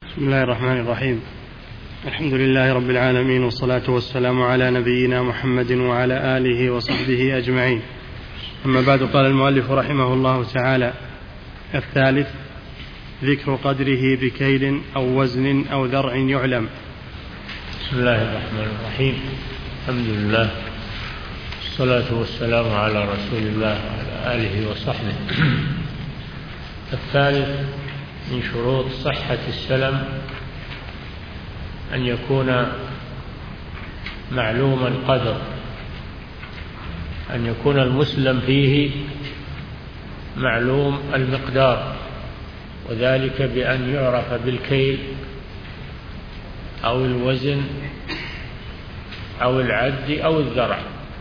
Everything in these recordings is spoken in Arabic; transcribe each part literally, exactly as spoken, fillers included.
بسم الله الرحمن الرحيم. الحمد لله رب العالمين، والصلاة والسلام على نبينا محمد وعلى آله وصحبه أجمعين. أما بعد، قال المؤلف رحمه الله تعالى: الثالث ذكر قدره بكيل أو وزن أو ذرع يعلم. بسم الله الرحمن الرحيم. الحمد لله، والصلاة والسلام على رسول الله وعلى آله وصحبه. الثالث من شروط صحة السلم أن يكون معلوم القدر، أن يكون المسلم فيه معلوم المقدار، وذلك بأن يعرف بالكيل أو الوزن أو العد أو الذرع.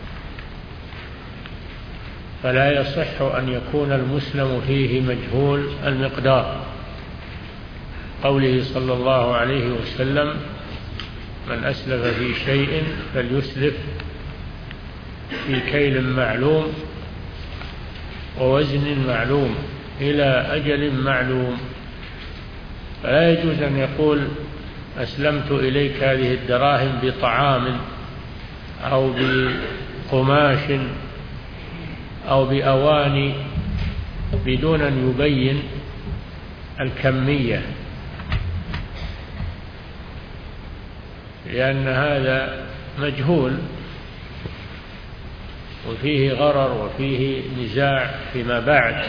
فلا يصح أن يكون المسلم فيه مجهول المقدار، قوله صلى الله عليه وسلم: من أسلف في شيء فليسلف في كيل معلوم ووزن معلوم إلى أجل معلوم. فلا يجوز أن يقول: أسلمت إليك هذه الدراهم بطعام أو بقماش أو بأواني، بدون أن يبين الكمية، لأن هذا مجهول وفيه غرر وفيه نزاع فيما بعد،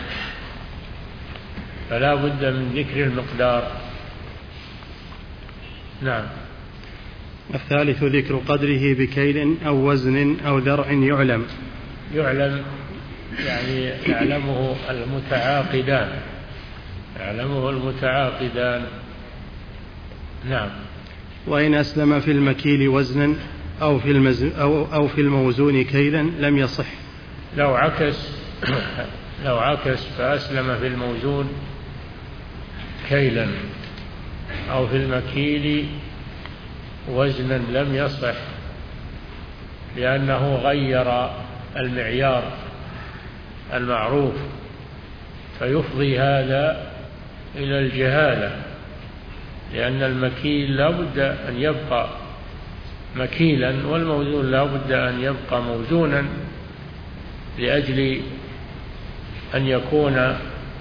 فلا بد من ذكر المقدار. نعم. الثالث ذكر قدره بكيل أو وزن أو ذرع يعلم. يعلم يعني يعلمه المتعاقدان، يعلمه المتعاقدان. نعم. وإن أسلم في المكيل وزنا أو في, المز... أو... أو في الموزون كيلا لم يصح. لو عكس لو عكس فأسلم في الموزون كيلا أو في المكيل وزنا لم يصح، لأنه غير المعيار المعروف، فيفضي هذا إلى الجهالة، لأن المكيل لا بد أن يبقى مكيلا والموزون لا بد أن يبقى موزونا، لأجل أن يكون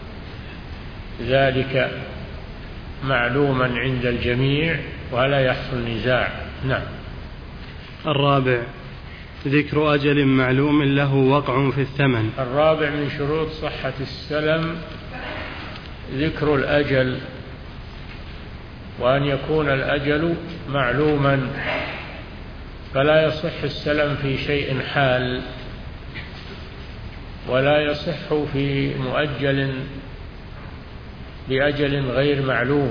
ذلك معلوما عند الجميع ولا يحصل نزاع. نعم. الرابع ذكر أجل معلوم له وقع في الثمن. الرابع من شروط صحة السلم ذكر الأجل، وأن يكون الأجل معلوما، فلا يصح السلم في شيء حال، ولا يصح في مؤجل بأجل غير معلوم.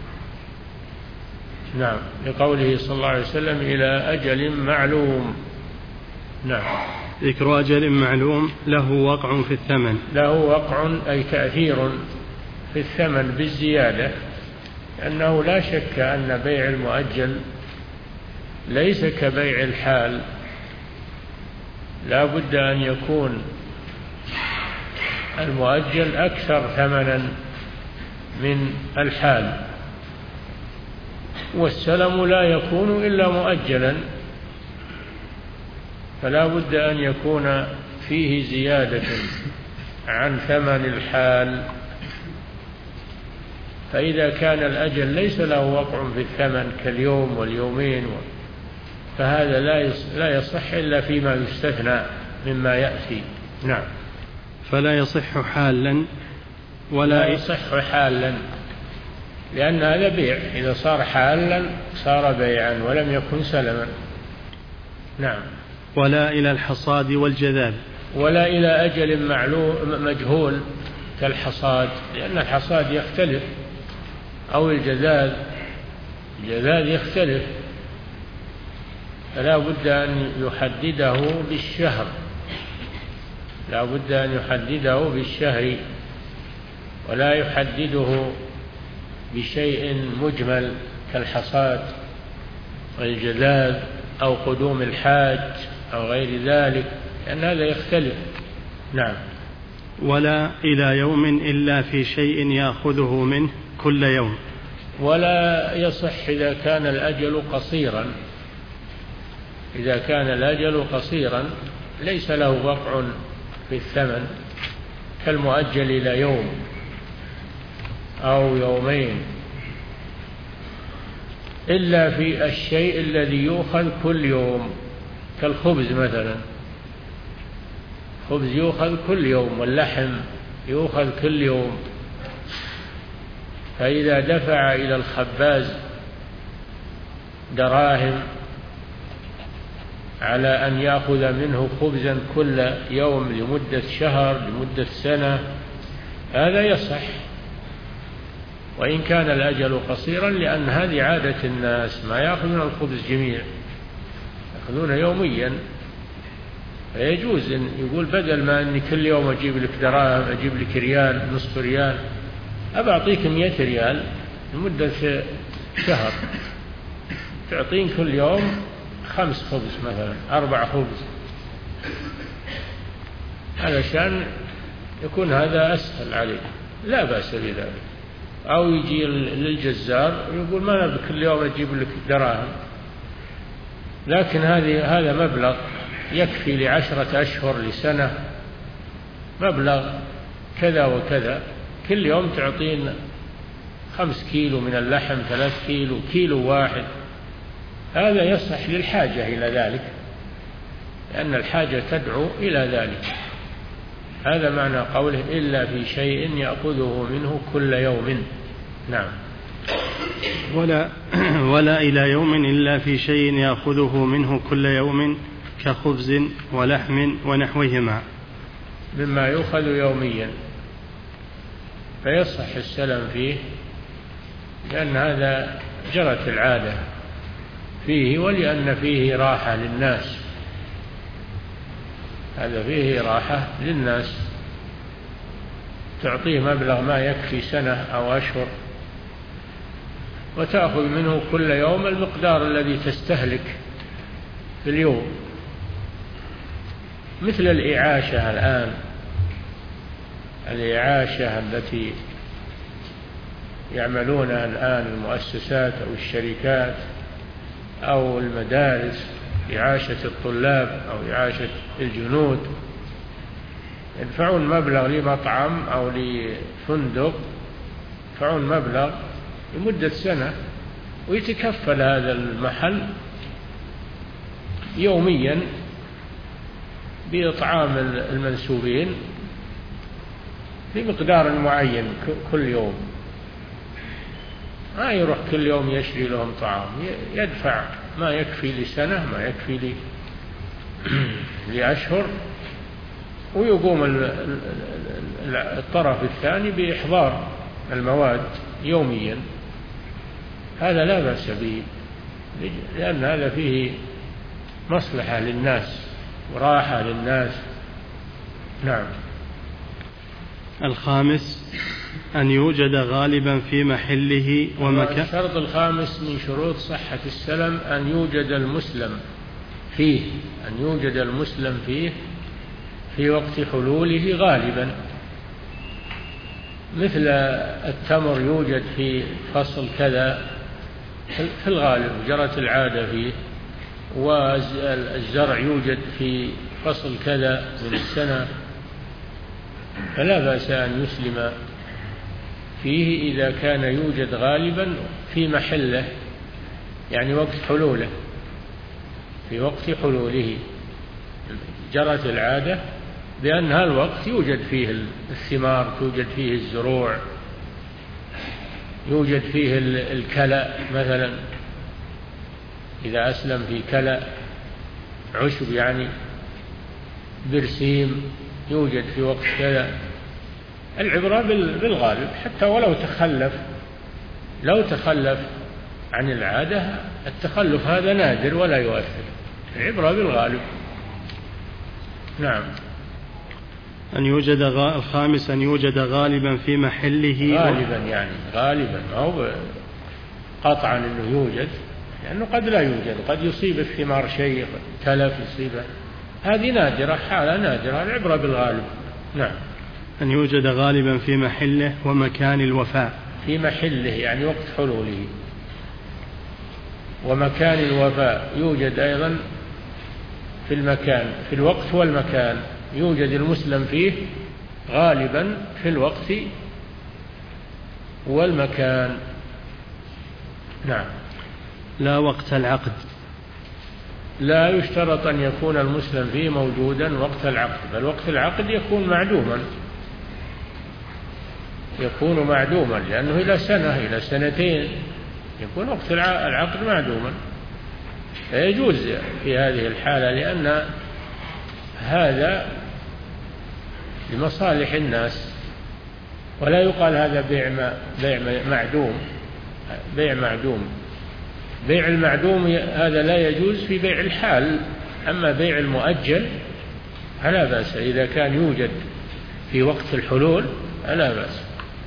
نعم، لقوله صلى الله عليه وسلم: إلى أجل معلوم. نعم. ذكر أجل معلوم له وقع في الثمن. له وقع أي تأثير في الثمن بالزيادة، لأنه لا شك أن بيع المؤجل ليس كبيع الحال، لا بد أن يكون المؤجل أكثر ثمنا من الحال، والسلم لا يكون إلا مؤجلا، فلا بد أن يكون فيه زيادة عن ثمن الحال. فإذا كان الأجل ليس له وقع في الثمن كاليوم واليومين، فهذا لا يصح إلا فيما يستثنى مما يأتي. نعم. فلا يصح حالا ولا لا يصح حالا، لأن هذا بيع، إذا صار حالا صار بيعا ولم يكن سلما. نعم. ولا إلى الحصاد والجذاذ. ولا إلى أجل معلوم مجهول كالحصاد، لأن الحصاد يختلف، أو الجذاذ الجذاذ يختلف، فلا بد أن يحدده بالشهر، لا بد أن يحدده بالشهر، ولا يحدده بشيء مجمل كالحصاد والجذاذ أو قدوم الحاج أو غير ذلك، لأن هذا يختلف. نعم. ولا إلى يوم إلا في شيء يأخذه منه كل يوم. ولا يصح إذا كان الأجل قصيرا. إذا كان الأجل قصيرا ليس له وقع في الثمن كالمؤجل إلى يوم أو يومين، إلا في الشيء الذي يؤخذ كل يوم كالخبز مثلا، خبز يؤخذ كل يوم، واللحم يؤخذ كل يوم، فإذا دفع إلى الخباز دراهم على أن يأخذ منه خبزا كل يوم لمدة شهر لمدة سنة هذا يصح، وإن كان الأجل قصيرا، لأن هذه عادة الناس ما يأخذون الخبز جميع، يأخذون يوميا، فيجوز أن يقول بدل ما أني كل يوم أجيب لك دراهم أجيب لك ريال نصف ريال، أبى أعطيك مئة ريال لمدة شهر، تعطين كل يوم خمس خبز مثلا أربع خبز، علشان يكون هذا أسهل عليك، لا بأس بذلك. أو يجي للجزار يقول ما أنا كل يوم أجيب لك دراهم، لكن هذه هذا مبلغ يكفي لعشرة أشهر لسنة، مبلغ كذا وكذا، كل يوم تعطين خمس كيلو من اللحم، ثلاث كيلو، كيلو واحد، هذا يصح للحاجة إلى ذلك، لأن الحاجة تدعو إلى ذلك. هذا معنى قوله إلا في شيء يأخذه منه كل يوم. نعم. ولا, ولا إلى يوم إلا في شيء يأخذه منه كل يوم كخبز ولحم ونحوهما مما يؤخذ يوميا، فيصح السلم فيه، لأن هذا جرت العادة فيه، ولأن فيه راحة للناس، هذا فيه راحة للناس، تعطيه مبلغ ما يكفي سنة أو أشهر، وتأخذ منه كل يوم المقدار الذي تستهلك في اليوم، مثل الإعاشة الآن، الإعاشة التي يعملونها الآن المؤسسات أو الشركات أو المدارس، إعاشة الطلاب أو إعاشة الجنود، يدفعون مبلغ لمطعم أو لفندق، يدفعون مبلغ لمدة سنة، ويتكفل هذا المحل يوميا بإطعام المنسوبين بمقدار معين كل يوم، ما يروح كل يوم يشري لهم طعام، يدفع ما يكفي لسنة، ما يكفي لي لأشهر، ويقوم الطرف الثاني بإحضار المواد يوميا، هذا لا بأس به، لأن هذا فيه مصلحة للناس وراحة للناس. نعم. الخامس أن يوجد غالبا في محله ومكان. الشرط الخامس من شروط صحة السلم أن يوجد المسلم فيه، أن يوجد المسلم فيه في وقت حلوله غالبا، مثل التمر يوجد في فصل كذا في الغالب جرت العادة فيه، والزرع يوجد في فصل كذا من السنة، فلا بأس أن يسلم فيه إذا كان يوجد غالبا في محله، يعني وقت حلوله، في وقت حلوله جرت العادة بأن هالوقت يوجد فيه الثمار، توجد فيه الزروع، يوجد فيه الكلأ مثلا، إذا أسلم في كلأ عشب يعني برسيم يوجد في وقت كذا، العبرة بالغالب، حتى ولو تخلف، لو تخلف عن العادة التخلف هذا نادر ولا يؤثر، العبرة بالغالب. نعم. أن يوجد غ... الخامس أن يوجد غالبا في محله، غالبا يعني غالبا أو قطعا أنه يوجد، لأنه قد لا يوجد، قد يصيب الثمار شيء تلف يصيبه، هذه نادرة، حالة نادرة، العبرة بالغالب. نعم. أن يوجد غالبا في محله ومكان الوفاء. في محله يعني وقت حلوله. ومكان الوفاء يوجد أيضا في المكان، في الوقت والمكان، يوجد المسلم فيه غالبا في الوقت والمكان. نعم. لا وقت العقد. لا يشترط أن يكون المسلم فيه موجودا وقت العقد، بل وقت العقد يكون معدوما، يكون معدوما لأنه إلى سنة إلى سنتين يكون وقت العقد معدوما. فيجوز في هذه الحالة لأن هذا لمصالح الناس، ولا يقال هذا بيع بيع معدوم بيع معدوم بيع المعدوم هذا لا يجوز في بيع الحال. أما بيع المؤجل فلا بأس إذا كان يوجد في وقت الحلول فلا بأس،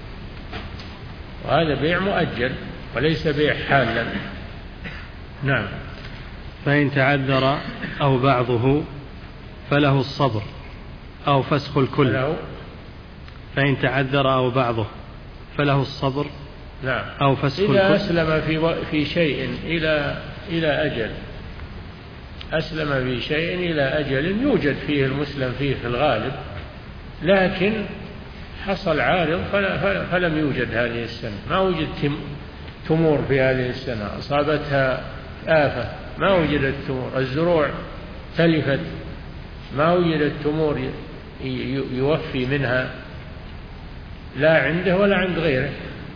وهذا بيع مؤجل وليس بيع حالا. نعم. فإن تعذر أو بعضه فله الصبر أو فسخ الكل. فله فإن تعذر أو بعضه فله الصبر. نعم. أو فسخ الكل. إذا أسلم في و... في شيء إلى إلى أجل، أسلم في شيء إلى أجل يوجد فيه المسلم فيه في الغالب، لكن حصل عارض فلا... فلم يوجد هذه السنة، ما وجد تم... تمور في هذه السنة، أصابتها آفة ما وجدت تمور، الزروع تلفت ما وجدت تمور يوفي منها لا عنده ولا عند غيره،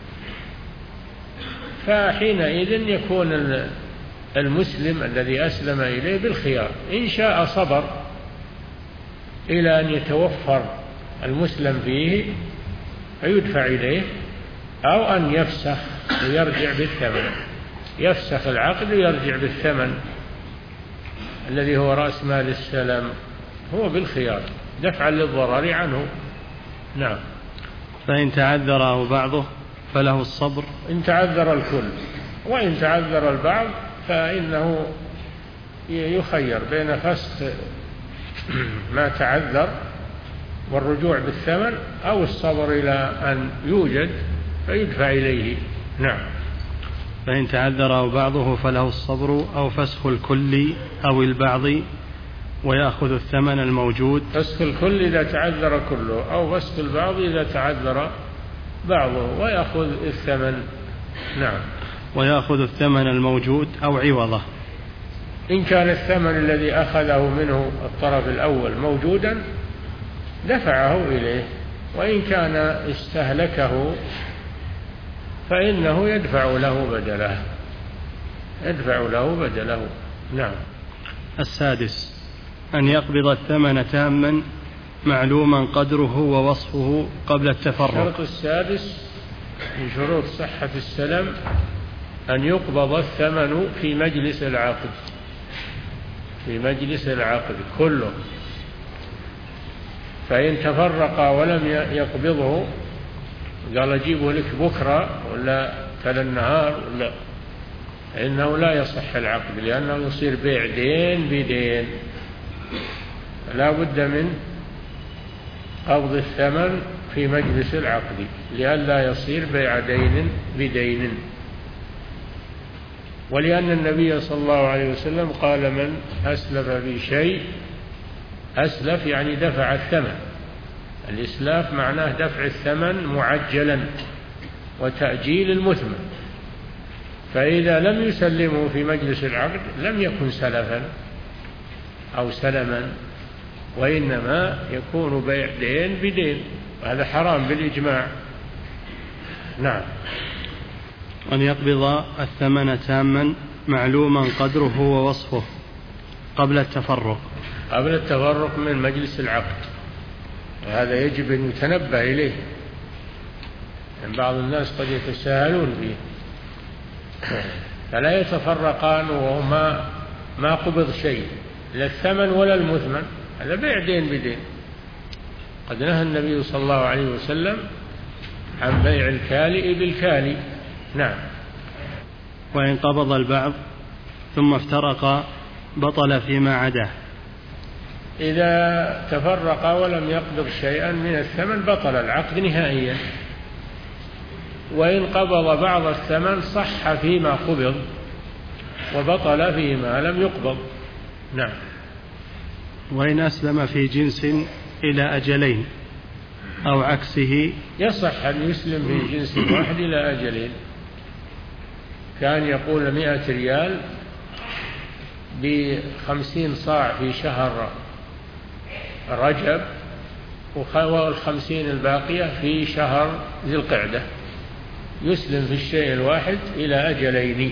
فحينئذ يكون المسلم الذي أسلم إليه بالخيار، إن شاء صبر إلى أن يتوفر المسلم فيه فيدفع إليه، أو أن يفسخ ويرجع بالثمن، يفسخ العقد ويرجع بالثمن الذي هو رأس مال السلم، هو بالخيار دفعا للضرر عنه. نعم. فإن تعذر أو بعضه فله الصبر. إن تعذر الكل، وإن تعذر البعض فإنه يخير بين فسخ ما تعذر والرجوع بالثمن أو الصبر إلى أن يوجد فيدفع إليه. نعم. فإن تعذر أو بعضه فله الصبر أو فسخ الكل أو البعض ويأخذ الثمن الموجود. فسخ الكل إذا تعذر كله، أو فسخ البعض إذا تعذر بعضه، ويأخذ الثمن. نعم. ويأخذ الثمن الموجود أو عوضه. إن كان الثمن الذي أخذه منه الطرف الأول موجودا دفعه إليه، وإن كان استهلكه فإنه يدفع له بدله يدفع له بدله. نعم. السادس أن يقبض الثمن تاما معلوما قدره ووصفه قبل التفرق. الشرط السادس من شروط صحة السلم أن يقبض الثمن في مجلس العقد، في مجلس العقد كله، فإن تفرق ولم يقبضه قال أجيبه لك بكرة ولا تل النهار ولا، إنه لا يصح العقد، لأنه يصير بيع دين بدين، لا بد من قبض الثمن في مجلس العقد لئلا يصير بيع دين بدين. ولأن النبي صلى الله عليه وسلم قال من أسلف في شيء، أسلف يعني دفع الثمن، الإسلاف معناه دفع الثمن معجلا وتأجيل المثمن، فإذا لم يسلمه في مجلس العقد لم يكن سلفا أو سلما، وإنما يكون بيع دين بدين، وهذا حرام بالإجماع. نعم. أن يقبض الثمن تاما معلوما قدره ووصفه قبل التفرق. قبل التفرق من مجلس العقد، وهذا يجب أن يتنبه إليه، يعني بعض الناس قد يتساهلون فيه، فلا يتفرقان وهما ما قبض شيء، لا الثمن ولا المثمن، هذا بيع دين بدين. قد نهى النبي صلى الله عليه وسلم عن بيع الكالئ بالكالي. نعم. وإن قبض البعض ثم افترق بطل فيما عداه. إذا تفرق ولم يقبض شيئا من الثمن بطل العقد نهائيا، وإن قبض بعض الثمن صح فيما قبض وبطل فيما لم يقبض. نعم. وإن أسلم في جنس إلى أجلين أو عكسه يصح أن يسلم في جنس واحد إلى أجلين. كان يقول مئة ريال بخمسين صاع في شهر رجب والخمسين الباقية في شهر ذي القعدة، يسلم في الشيء الواحد إلى أجلين،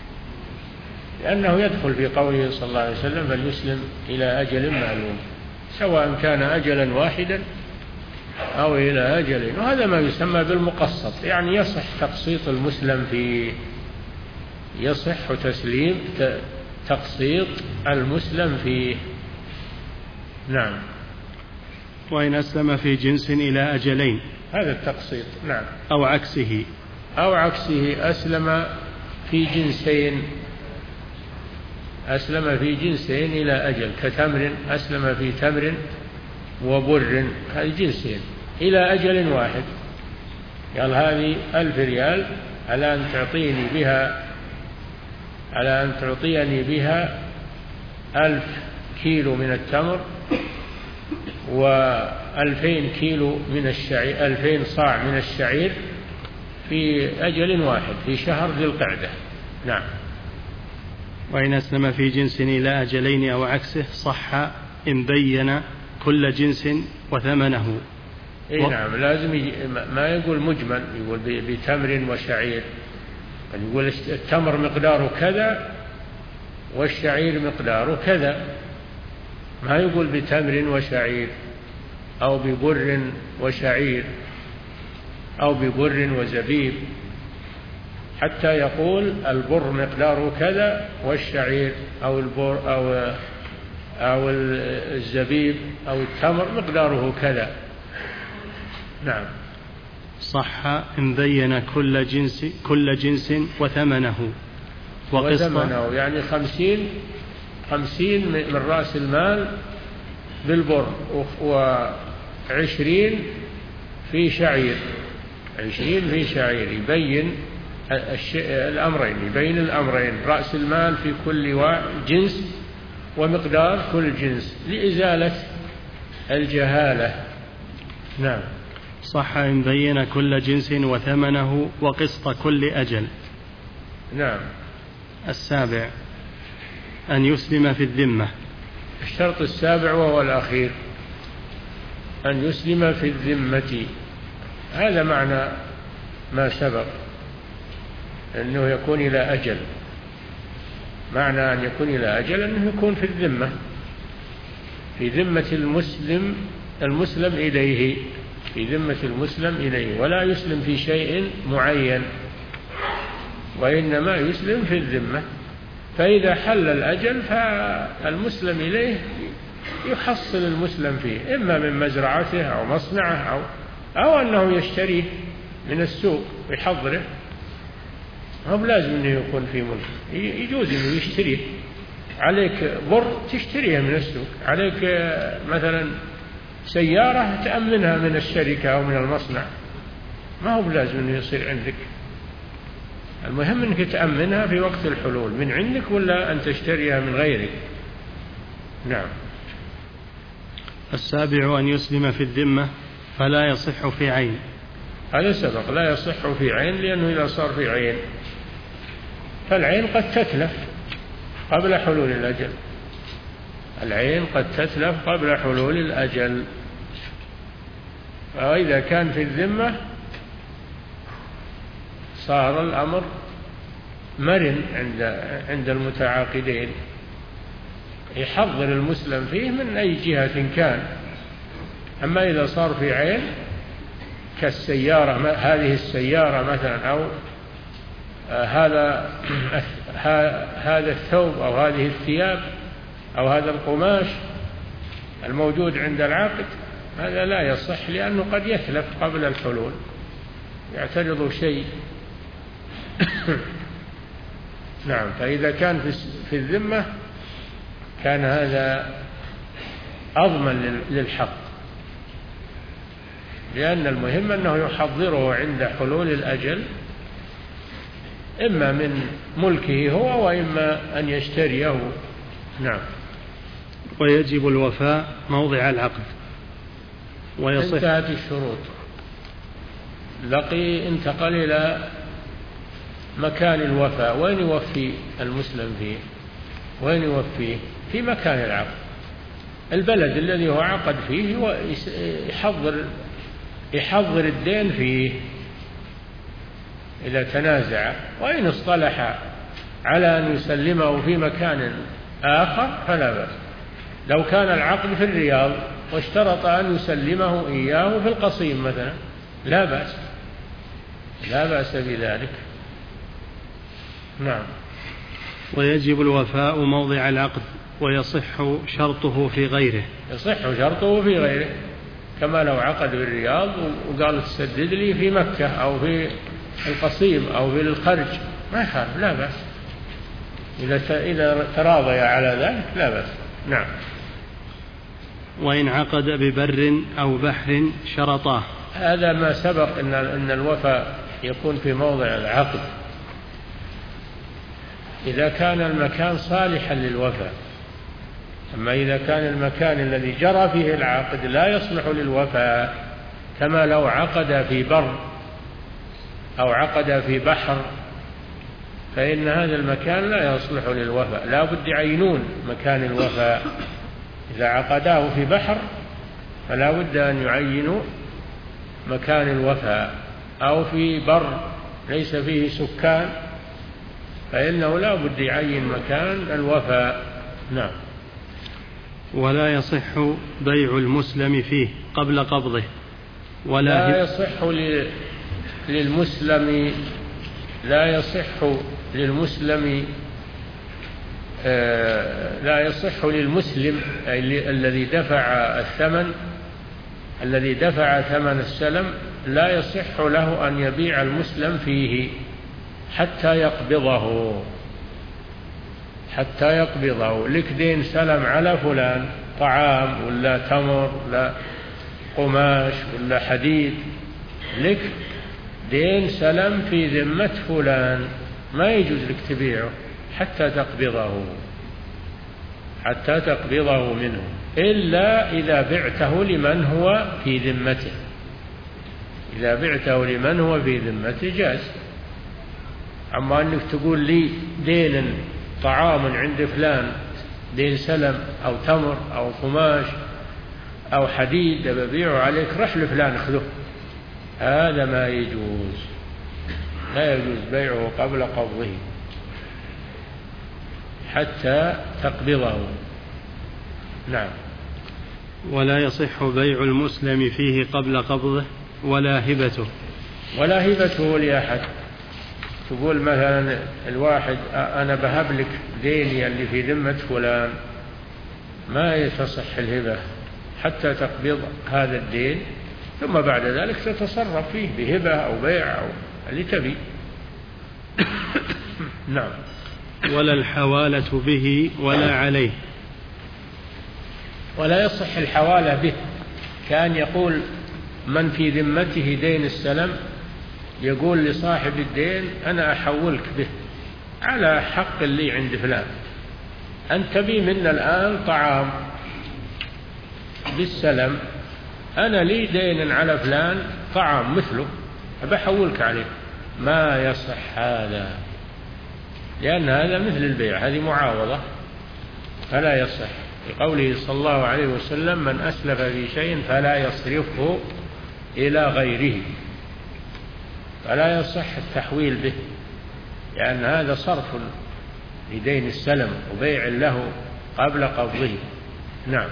لأنه يدخل في قوله صلى الله عليه وسلم بل يسلم إلى أجل معلوم، سواء كان أجلا واحدا أو إلى أجلين. وهذا ما يسمى بالمقسط، يعني يصح تقسيط المسلم فيه، يصح تسليم تقسيط المسلم فيه. نعم. وإن أسلم في جنس إلى أجلين هذا التقسيط. نعم. أو عكسه أو عكسه أسلم في جنسين، أسلم في جنسين إلى أجل، كتمر أسلم في تمر وبر، هذه جنسين إلى أجل واحد. قال هذه ألف ريال على أن تعطيني بها على أن تعطيني بها ألف كيلو من التمر وألفين كيلو من الشعير، ألفين صاع من الشعير في أجل واحد في شهر ذي القعدة. نعم. وإن أسلم في جنس إلى أجلين أو عكسه صح إن بين كل جنس وثمنه. إيه و... نعم، لازم ما يقول مجمل، يقول بتمر وشعير، يقول التمر مقداره كذا والشعير مقداره كذا، ما يقول بتمر وشعير أو ببر وشعير أو ببر وزبيب، حتى يقول البر مقداره كذا والشعير أو البر أو أو الزبيب أو التمر مقداره كذا. نعم. صح إن بين كل جنس كل جنس وثمنه وثمنه، يعني خمسين خمسين من رأس المال بالبر وعشرين في شعير، عشرين في شعير، يبين الأمرين، يبين الأمرين، رأس المال في كل جنس ومقدار كل جنس لإزالة الجهالة. نعم. صح إن بين كل جنس وثمنه وقسط كل أجل. نعم. السابع أن يسلم في الذمة. الشرط السابع وهو الأخير أن يسلم في الذمة، هذا معنى ما سبق أنه يكون إلى أجل. معنى أن يكون إلى أجل أنه يكون في الذمة، في ذمة المسلم المسلم إليه، في ذمة المسلم إليه، ولا يسلم في شيء معين، وإنما يسلم في الذمة. فإذا حل الأجل فالمسلم إليه يحصل المسلم فيه، إما من مزرعته أو مصنعه أو أو أنه يشتريه من السوق بحضره، هو لازم أنه يكون في ملك، يجوز أنه يشتريه. عليك بر تشتريها من السوق، عليك مثلا سيارة تأمنها من الشركة أو من المصنع، ما هو لازم أنه يصير عندك، المهم أنك تأمنها في وقت الحلول من عندك ولا أن تشتريها من غيرك. نعم. السابع أن يسلم في الذمة فلا يصح في عين. هذا سبق، لا يصح في عين، لأنه إذا صار في عين فالعين قد تتلف قبل حلول الأجل، العين قد تتلف قبل حلول الأجل. فإذا كان في الذمة صار الأمر مرن عند عند المتعاقدين، يحضر المسلم فيه من أي جهة كان. أما إذا صار في عين كالسيارة، هذه السيارة مثلا، أو هذا هذا الثوب أو هذه الثياب أو هذا القماش الموجود عند العاقد، هذا لا يصح، لأنه قد يتلف قبل الحلول، يعترض شيء. نعم. فإذا كان في الذمة كان هذا أضمن للحق، لأن المهم أنه يحضره عند حلول الأجل، إما من ملكه هو وإما أن يشتريه. نعم. ويجب الوفاء موضع العقد ويصح. انتهت الشروط، لقي انتقل إلى مكان الوفاء. وين يوفي المسلم فيه؟ وين يوفيه؟ في مكان العقد، البلد الذي هو عقد فيه يحضر يحضر الدين فيه إذا تنازع. وإن اصطلح على أن يسلمه في مكان آخر فلا بأس. لو كان العقد في الرياض واشترط أن يسلمه إياه في القصيم مثلا لا بأس، لا بأس بذلك. نعم. ويجب الوفاء موضع العقد ويصح شرطه في غيره. يصح شرطه في غيره، كما لو عقد بالرياض وقال تسدد لي في مكة أو في القصيم أو في الخرج ما يخالف، لا بأس. إذا إذا تراضي على ذلك لا بأس. نعم. وإن عقد ببر أو بحر شرطاه. هذا ما سبق إن إن الوفاء يكون في موضع العقد إذا كان المكان صالحا للوفاء. أما إذا كان المكان الذي جرى فيه العقد لا يصلح للوفاء، كما لو عقد في بر أو عقد في بحر، فإن هذا المكان لا يصلح للوفاء، لا بد يعينون مكان الوفاء. إذا عقداه في بحر فلا بد أن يعينوا مكان الوفاء، أو في بر ليس فيه سكان فإنه لا بد يعين مكان الوفاء. نعم. ولا يصح بيع المسلم فيه قبل قبضه ولا لا يصح للمسلم لا يصح للمسلم لا يصح للمسلم الذي دفع الثمن الذي دفع ثمن السلم لا يصح له أن يبيع المسلم فيه حتى يقبضه حتى يقبضه. لك دين سلم على فلان، طعام ولا تمر ولا قماش ولا حديد، لك دين سلم في ذمة فلان، ما يجوز لك تبيعه حتى تقبضه حتى تقبضه منه، إلا إذا بعته لمن هو في ذمته. إذا بعته لمن هو في ذمته جاز. أما أنك تقول لي دين طعام عند فلان، دين سلم أو تمر أو قماش أو حديد ببيعه عليك، رح لفلان اخذه، هذا ما يجوز، لا يجوز بيعه قبل قبضه حتى تقبضه. نعم. ولا يصح بيع المسلم فيه قبل قبضه ولا هبته ولا هبته لأحد. تقول مثلا الواحد أنا بهب لك ديني اللي في ذمة فلان، ما يتصح الهبة حتى تقبض هذا الدين، ثم بعد ذلك تتصرف فيه بهبة أو بيع أو اللي تبي. نعم. ولا الحوالة به ولا عليه. ولا يصح الحوالة به. كان يقول من في ذمته دين السلم يقول لصاحب الدين أنا أحولك به على حق لي عند فلان، أنت بي منا الآن طعام بالسلم، أنا لي دين على فلان طعام مثله أبحولك عليه. ما يصح هذا، لأن هذا مثل البيع، هذه معاوضة، فلا يصح. لقوله صلى الله عليه وسلم من أسلف في شيء فلا يصرفه إلى غيره، فلا يصح التحويل به، لأن هذا صرف لدين السلم وبيع له قبل قبضه. نعم.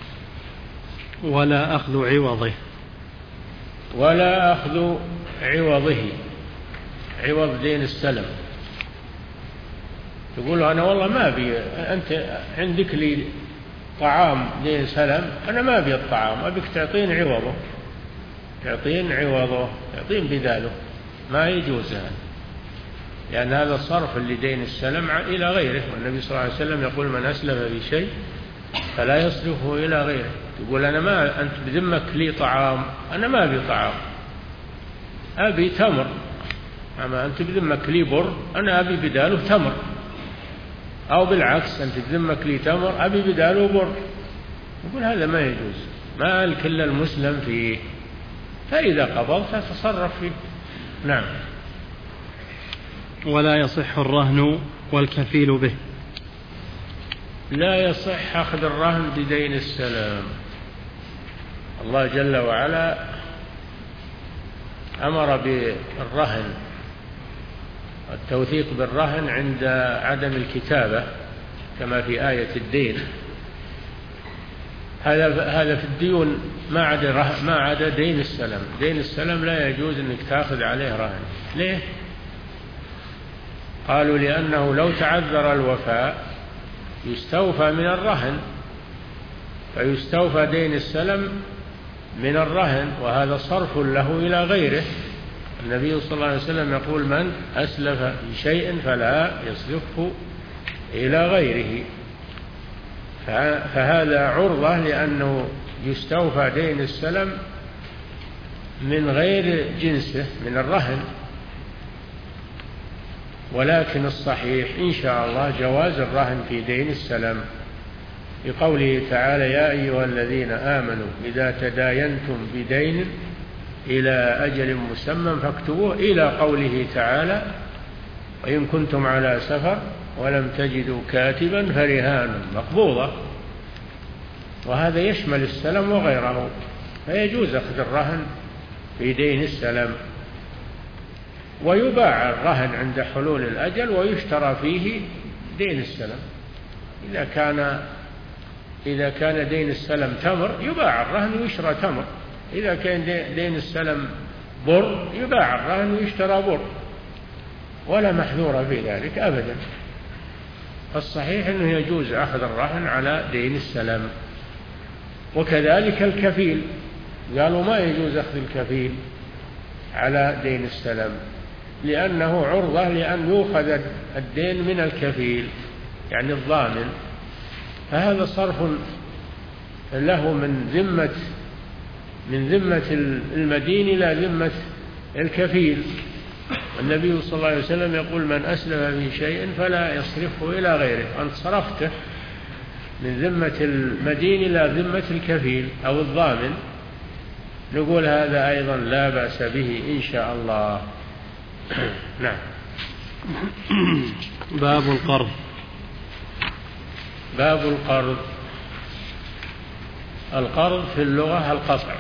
ولا أخذ عوضه. ولا أخذ عوضه، عوض دين السلم. تقول أنا والله ما أبي، أنت عندك لي طعام دين سلم، أنا ما أبي الطعام، أبيك تعطين عوضه، تعطين عوضه، تعطين بداله، ما يجوز هذا، لأن هذا صرف لدين السلم إلى غيره. والنبي صلى الله عليه وسلم يقول من أسلم بشيء فلا يصرفه إلى غيره. يقول أنا ما أنت بذمك لي طعام، أنا ما أبي طعام، أبي تمر. أما أنت بذمك لي بر، أنا أبي بداله تمر. أو بالعكس، أنت بذمك لي تمر، أبي بداله بر. يقول هذا ما يجوز، ما الكل المسلم فيه، فإذا قبضت تصرف فيه. نعم. ولا يصح الرهن والكفيل به. لا يصح أخذ الرهن بدين السلام. الله جل وعلا أمر بالرهن، التوثيق بالرهن عند عدم الكتابة كما في آية الدين. هذا هذا في الديون ما عدا ما عدا دين السلام. دين السلام لا يجوز أنك تأخذ عليه رهن. ليه؟ قالوا لأنه لو تعذر الوفاء يستوفى من الرهن، فيستوفى دين السلم من الرهن، وهذا صرف له إلى غيره. النبي صلى الله عليه وسلم يقول من أسلف في شيء فلا يصرفه إلى غيره. فهذا عرضة لأنه يستوفى دين السلم من غير جنسه من الرهن. ولكن الصحيح إن شاء الله جواز الرهن في دين السلم، لقوله تعالى يا أيها الذين آمنوا إذا تداينتم بدين إلى أجل مسمى فاكتبوه، إلى قوله تعالى وإن كنتم على سفر ولم تجدوا كاتبا فرهان مقبوضة. وهذا يشمل السلم وغيره، فيجوز أخذ الرهن في دين السلم. ويباع الرهن عند حلول الأجل ويشترى فيه دين السلم. إذا كان إذا كان دين السلم تمر يباع الرهن ويشترى تمر، إذا كان دين السلم بر يباع الرهن ويشترى بر، ولا محذور في ذلك أبدا. الصحيح أنه يجوز أخذ الرهن على دين السلم. وكذلك الكفيل، قالوا ما يجوز أخذ الكفيل على دين السلم لأنه عرضة لأن يؤخذ الدين من الكفيل يعني الضامن، فهذا صرف له من ذمة من ذمة المدين إلى ذمة الكفيل. النبي صلى الله عليه وسلم يقول من أسلم في شيء فلا يصرفه إلى غيره. أنت صرفته من ذمة المدين إلى ذمة الكفيل أو الضامن، نقول هذا أيضا لا بأس به إن شاء الله. نعم. باب القرض. باب القرض. القرض في اللغة القطع.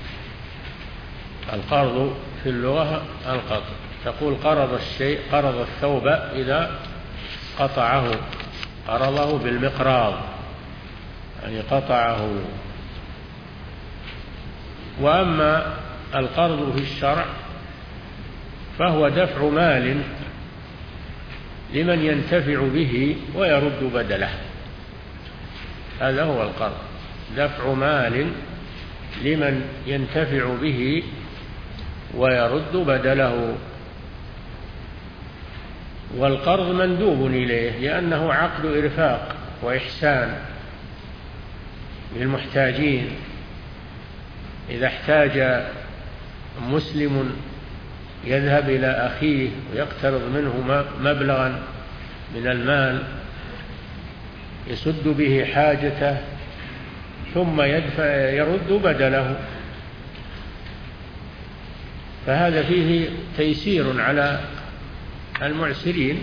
القرض في اللغة القطع. تقول قرض الشيء، قرض الثوب إذا قطعه، قرضه بالمقراض يعني قطعه. وأما القرض في الشرع فهو دفع مال لمن ينتفع به ويرد بدله، هذا هو القرض، دفع مال لمن ينتفع به ويرد بدله. والقرض مندوب إليه لأنه عقد إرفاق وإحسان للمحتاجين. إذا احتاج مسلم يذهب إلى أخيه ويقترض منه مبلغا من المال يسد به حاجته ثم يدفع يرد بدله، فهذا فيه تيسير على المعسرين.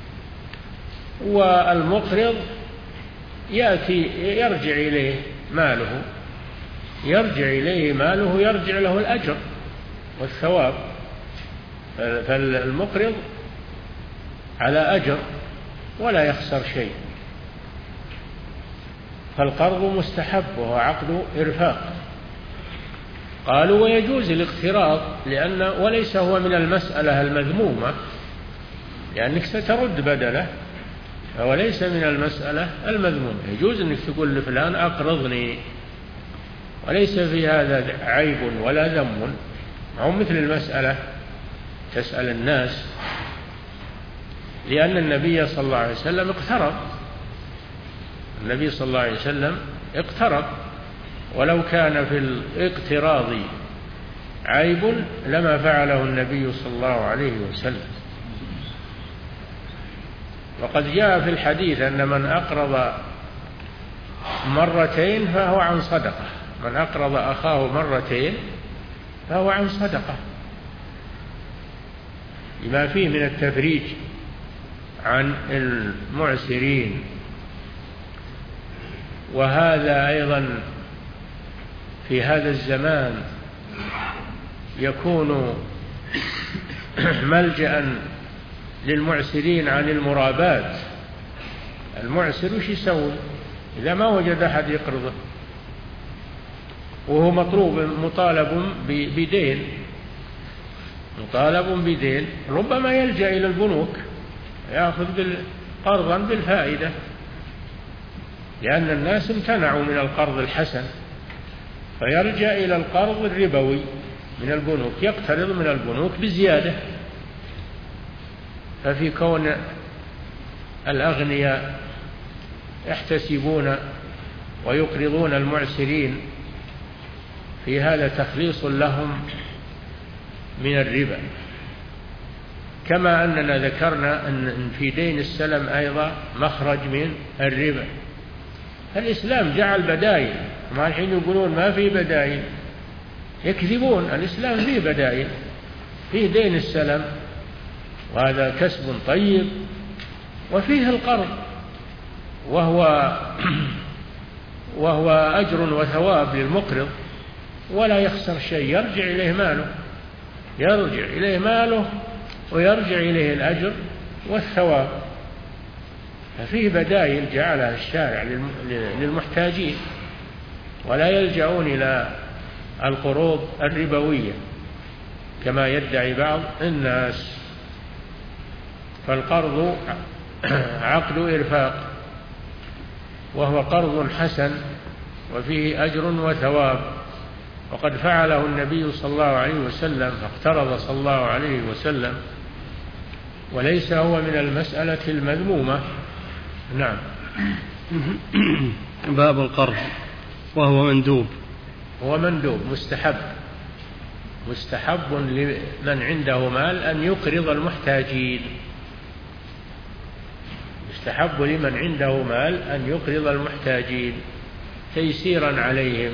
والمقرض يأتي يرجع إليه ماله يرجع إليه ماله يرجع له الأجر والثواب، فالمقرض على أجر ولا يخسر شيء. فالقرض مستحب وهو عقد إرفاق. قالوا ويجوز الاقتراض لأن وليس هو من المسألة المذمومة لأنك سترد بدله، وليس من المسألة المذمومة. يجوز أنك تقول لفلان أقرضني وليس في هذا عيب ولا ذم، أو مثل المسألة تسأل الناس، لأن النبي صلى الله عليه وسلم اقترض النبي صلى الله عليه وسلم اقترض، ولو كان في الاقتراض عيب لما فعله النبي صلى الله عليه وسلم. وقد جاء في الحديث أن من أقرض مرتين فهو عن صدقة، من أقرض أخاه مرتين فهو عن صدقة، لما فيه من التفريج عن المعسرين. وهذا أيضا في هذا الزمان يكون ملجأ للمعسرين عن المرابات. المعسر وش يسوي إذا ما وجد أحد يقرضه وهو مطلوب مطالب بدين مطالب بدين ربما يلجأ إلى البنوك يأخذ قرضا بالفائدة، لأن الناس امتنعوا من القرض الحسن، فيرجع إلى القرض الربوي من البنوك، يقترض من البنوك بزيادة. ففي كون الأغنياء يحتسبون ويقرضون المعسرين في هذا تخليص لهم من الربا. كما أننا ذكرنا أن في دين السلم أيضا مخرج من الربا. الإسلام جعل بدائل، ما الحين يقولون ما في بدائل، يكذبون. الإسلام فيه بدائل، فيه دين السلم وهذا كسب طيب، وفيه القرض وهو وهو أجر وثواب للمقرض ولا يخسر شيء، يرجع إليه ماله يرجع إليه ماله ويرجع إليه الأجر والثواب. ففيه بدائل جعلها الشارع للمحتاجين، ولا يلجؤون إلى القروض الربوية كما يدعي بعض الناس. فالقرض عقد إرفاق، وهو قرض حسن وفيه أجر وثواب، وقد فعله النبي صلى الله عليه وسلم، فاقترض صلى الله عليه وسلم، وليس هو من المسألة المذمومة. نعم. باب القرض وهو مندوب. هو مندوب مستحب مستحب لمن عنده مال أن يقرض المحتاجين، مستحب لمن عنده مال أن يقرض المحتاجين تيسيرا عليهم،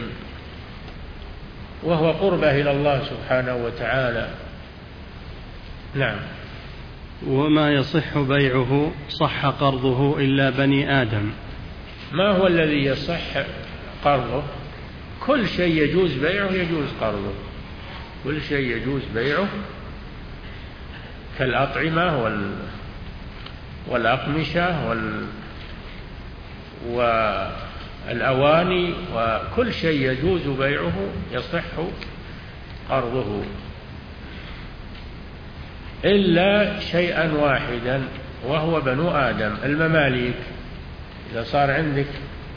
وهو قربة إلى الله سبحانه وتعالى. نعم. وما يصح بيعه صح قرضه إلا بني آدم. ما هو الذي يصح قرضه؟ كل شيء يجوز بيعه يجوز قرضه، كل شيء يجوز بيعه كالأطعمة وال والأقمشة وال والأواني، وكل شيء يجوز بيعه يصح قرضه إلا شيئا واحدا، وهو بنو آدم المماليك. إذا صار عندك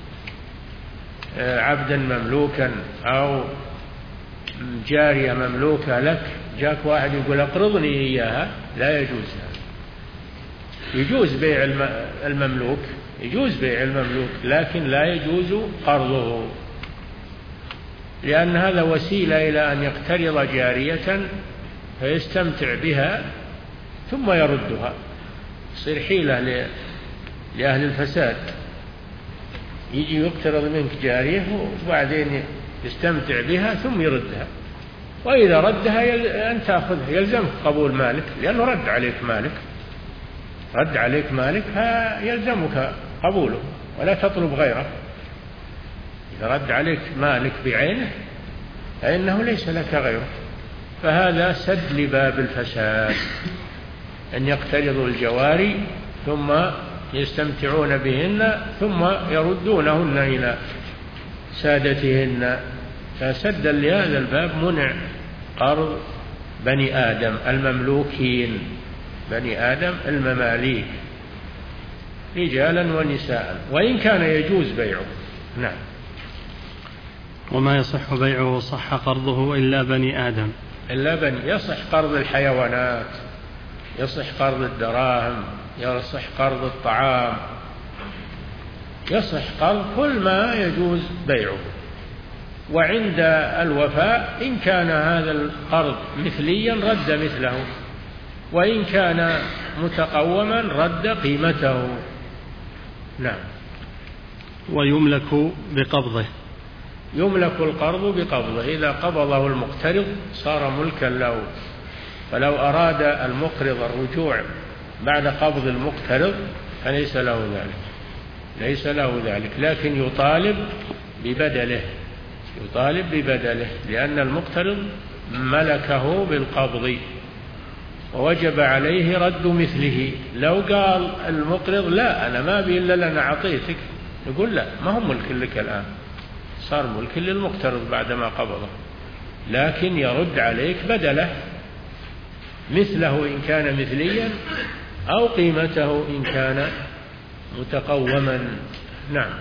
عبدا مملوكا أو جارية مملوكة لك، جاك واحد يقول أقرضني إياها، لا يجوز هذا. يجوز بيع المملوك يجوز بيع المملوك لكن لا يجوز قرضه، لأن هذا وسيلة إلى أن يقترض جارية فيستمتع بها ثم يردها، يصير حيلة لأهل الفساد. يجي يقترض منك جارية وبعدين يستمتع بها ثم يردها، وإذا ردها يل... أن تأخذها يلزمك قبول مالك، لأنه رد عليك مالك رد عليك مالك فيلزمك قبوله ولا تطلب غيره. إذا رد عليك مالك بعينه فإنه ليس لك غيره. فهذا سد لباب الفساد، أن يقترضوا الجواري ثم يستمتعون بهن ثم يردونهن إلى سادتهن. فسدا لهذا الباب منع قرض بني آدم المملوكين، بني آدم المماليك رجالا ونساء، وإن كان يجوز بيعه. نعم. وما يصح بيعه صح قرضه إلا بني آدم. إلا بني يصح قرض الحيوانات، يصح قرض الدراهم، يصح قرض الطعام، يصح قرض كل ما يجوز بيعه. وعند الوفاء إن كان هذا القرض مثليا رد مثله، وإن كان متقوما رد قيمته. نعم. ويملك بقبضه. يملك القرض بقبضه، إذا قبضه المقترض صار ملكا له، فلو أراد المقرض الرجوع بعد قبض المقترض فليس له ذلك، ليس له ذلك، لكن يطالب ببدله، يطالب ببدله، لأن المقترض ملكه بالقبض ووجب عليه رد مثله. لو قال المقرض لا أنا ما بي إلا لأنا أعطيتك، يقول لا، ما هو ملك لك الآن، صار ملك للمقترض بعدما قبضه، لكن يرد عليك بدله مثله إن كان مثليا أو قيمته إن كان متقوما. نعم.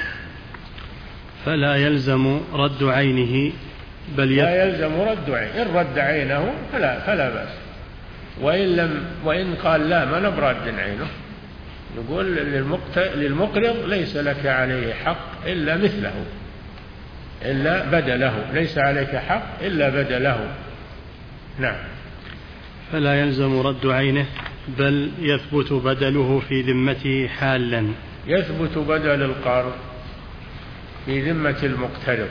فلا يلزم رد عينه بل لا يلزم رد عينه، إن رد عينه فلا, فلا بأس، وإن, لم وإن قال لا ما نبرد عينه، نقول للمقرض ليس لك عليه حق إلا مثله، إلا بدله، ليس عليك حق إلا بدله. نعم. فلا يلزم رد عينه بل يثبت بدله في ذمته حالا. يثبت بدل القرض في ذمة المقترض،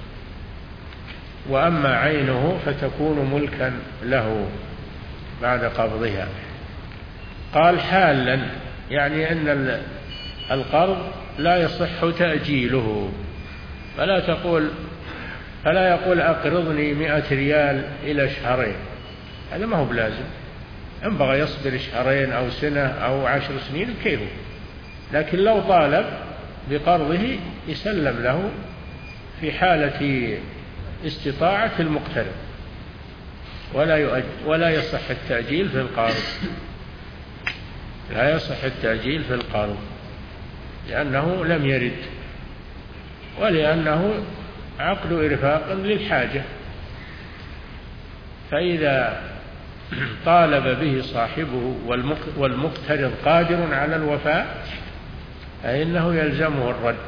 وأما عينه فتكون ملكا له بعد قبضها. قال حالا، يعني أن القرض لا يصح تأجيله، فلا تقول فلا يقول أقرضني مئة ريال إلى شهرين، هذا ما هو بلازم، إن بغى يصبر شهرين أو سنة أو عشر سنين كيفه، لكن لو طالب بقرضه يسلم له في حالة استطاعة المقترض، ولا يؤجل ولا يصح التأجيل في القرض، لا يصح التأجيل في القرض لأنه لم يرد، ولأنه عقد إرفاق للحاجة، فإذا طالب به صاحبه والمقترض قادر على الوفاء فإنه يلزمه الرد.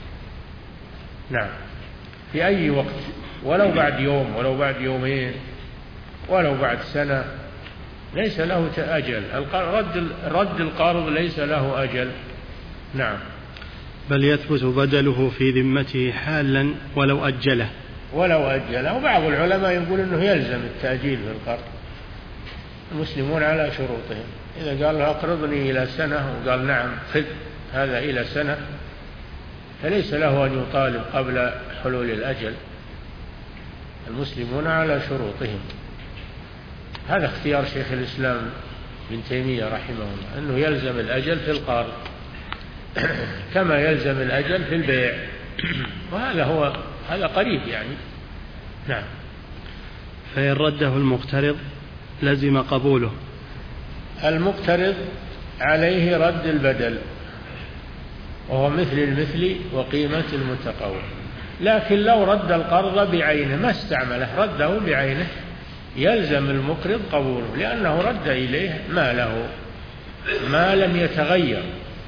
نعم. في أي وقت، ولو بعد يوم ولو بعد يومين ولو بعد سنة، ليس له أجل، رد رد القرض ليس له أجل. نعم. بل يثبت بدله في ذمته حالا ولو أجله. ولو أجله، وبعض العلماء يقول أنه يلزم التأجيل في القرض، المسلمون على شروطهم، إذا قال له أقرضني إلى سنة وقال نعم خذ هذا إلى سنة فليس له أن يطالب قبل حلول الأجل، المسلمون على شروطهم. هذا اختيار شيخ الإسلام ابن تيمية رحمه الله، أنه يلزم الأجل في القرض كما يلزم الأجل في البيع، وهذا هو هذا قريب يعني. نعم. فإن رده المقترض لزم قبوله. المقترض عليه رد البدل وهو مثل المثل وقيمة المتقوم، لكن لو رد القرض بعينه ما استعمله، رده بعينه، يلزم المقرض قبوله، لأنه رد إليه ما له ما لم يتغير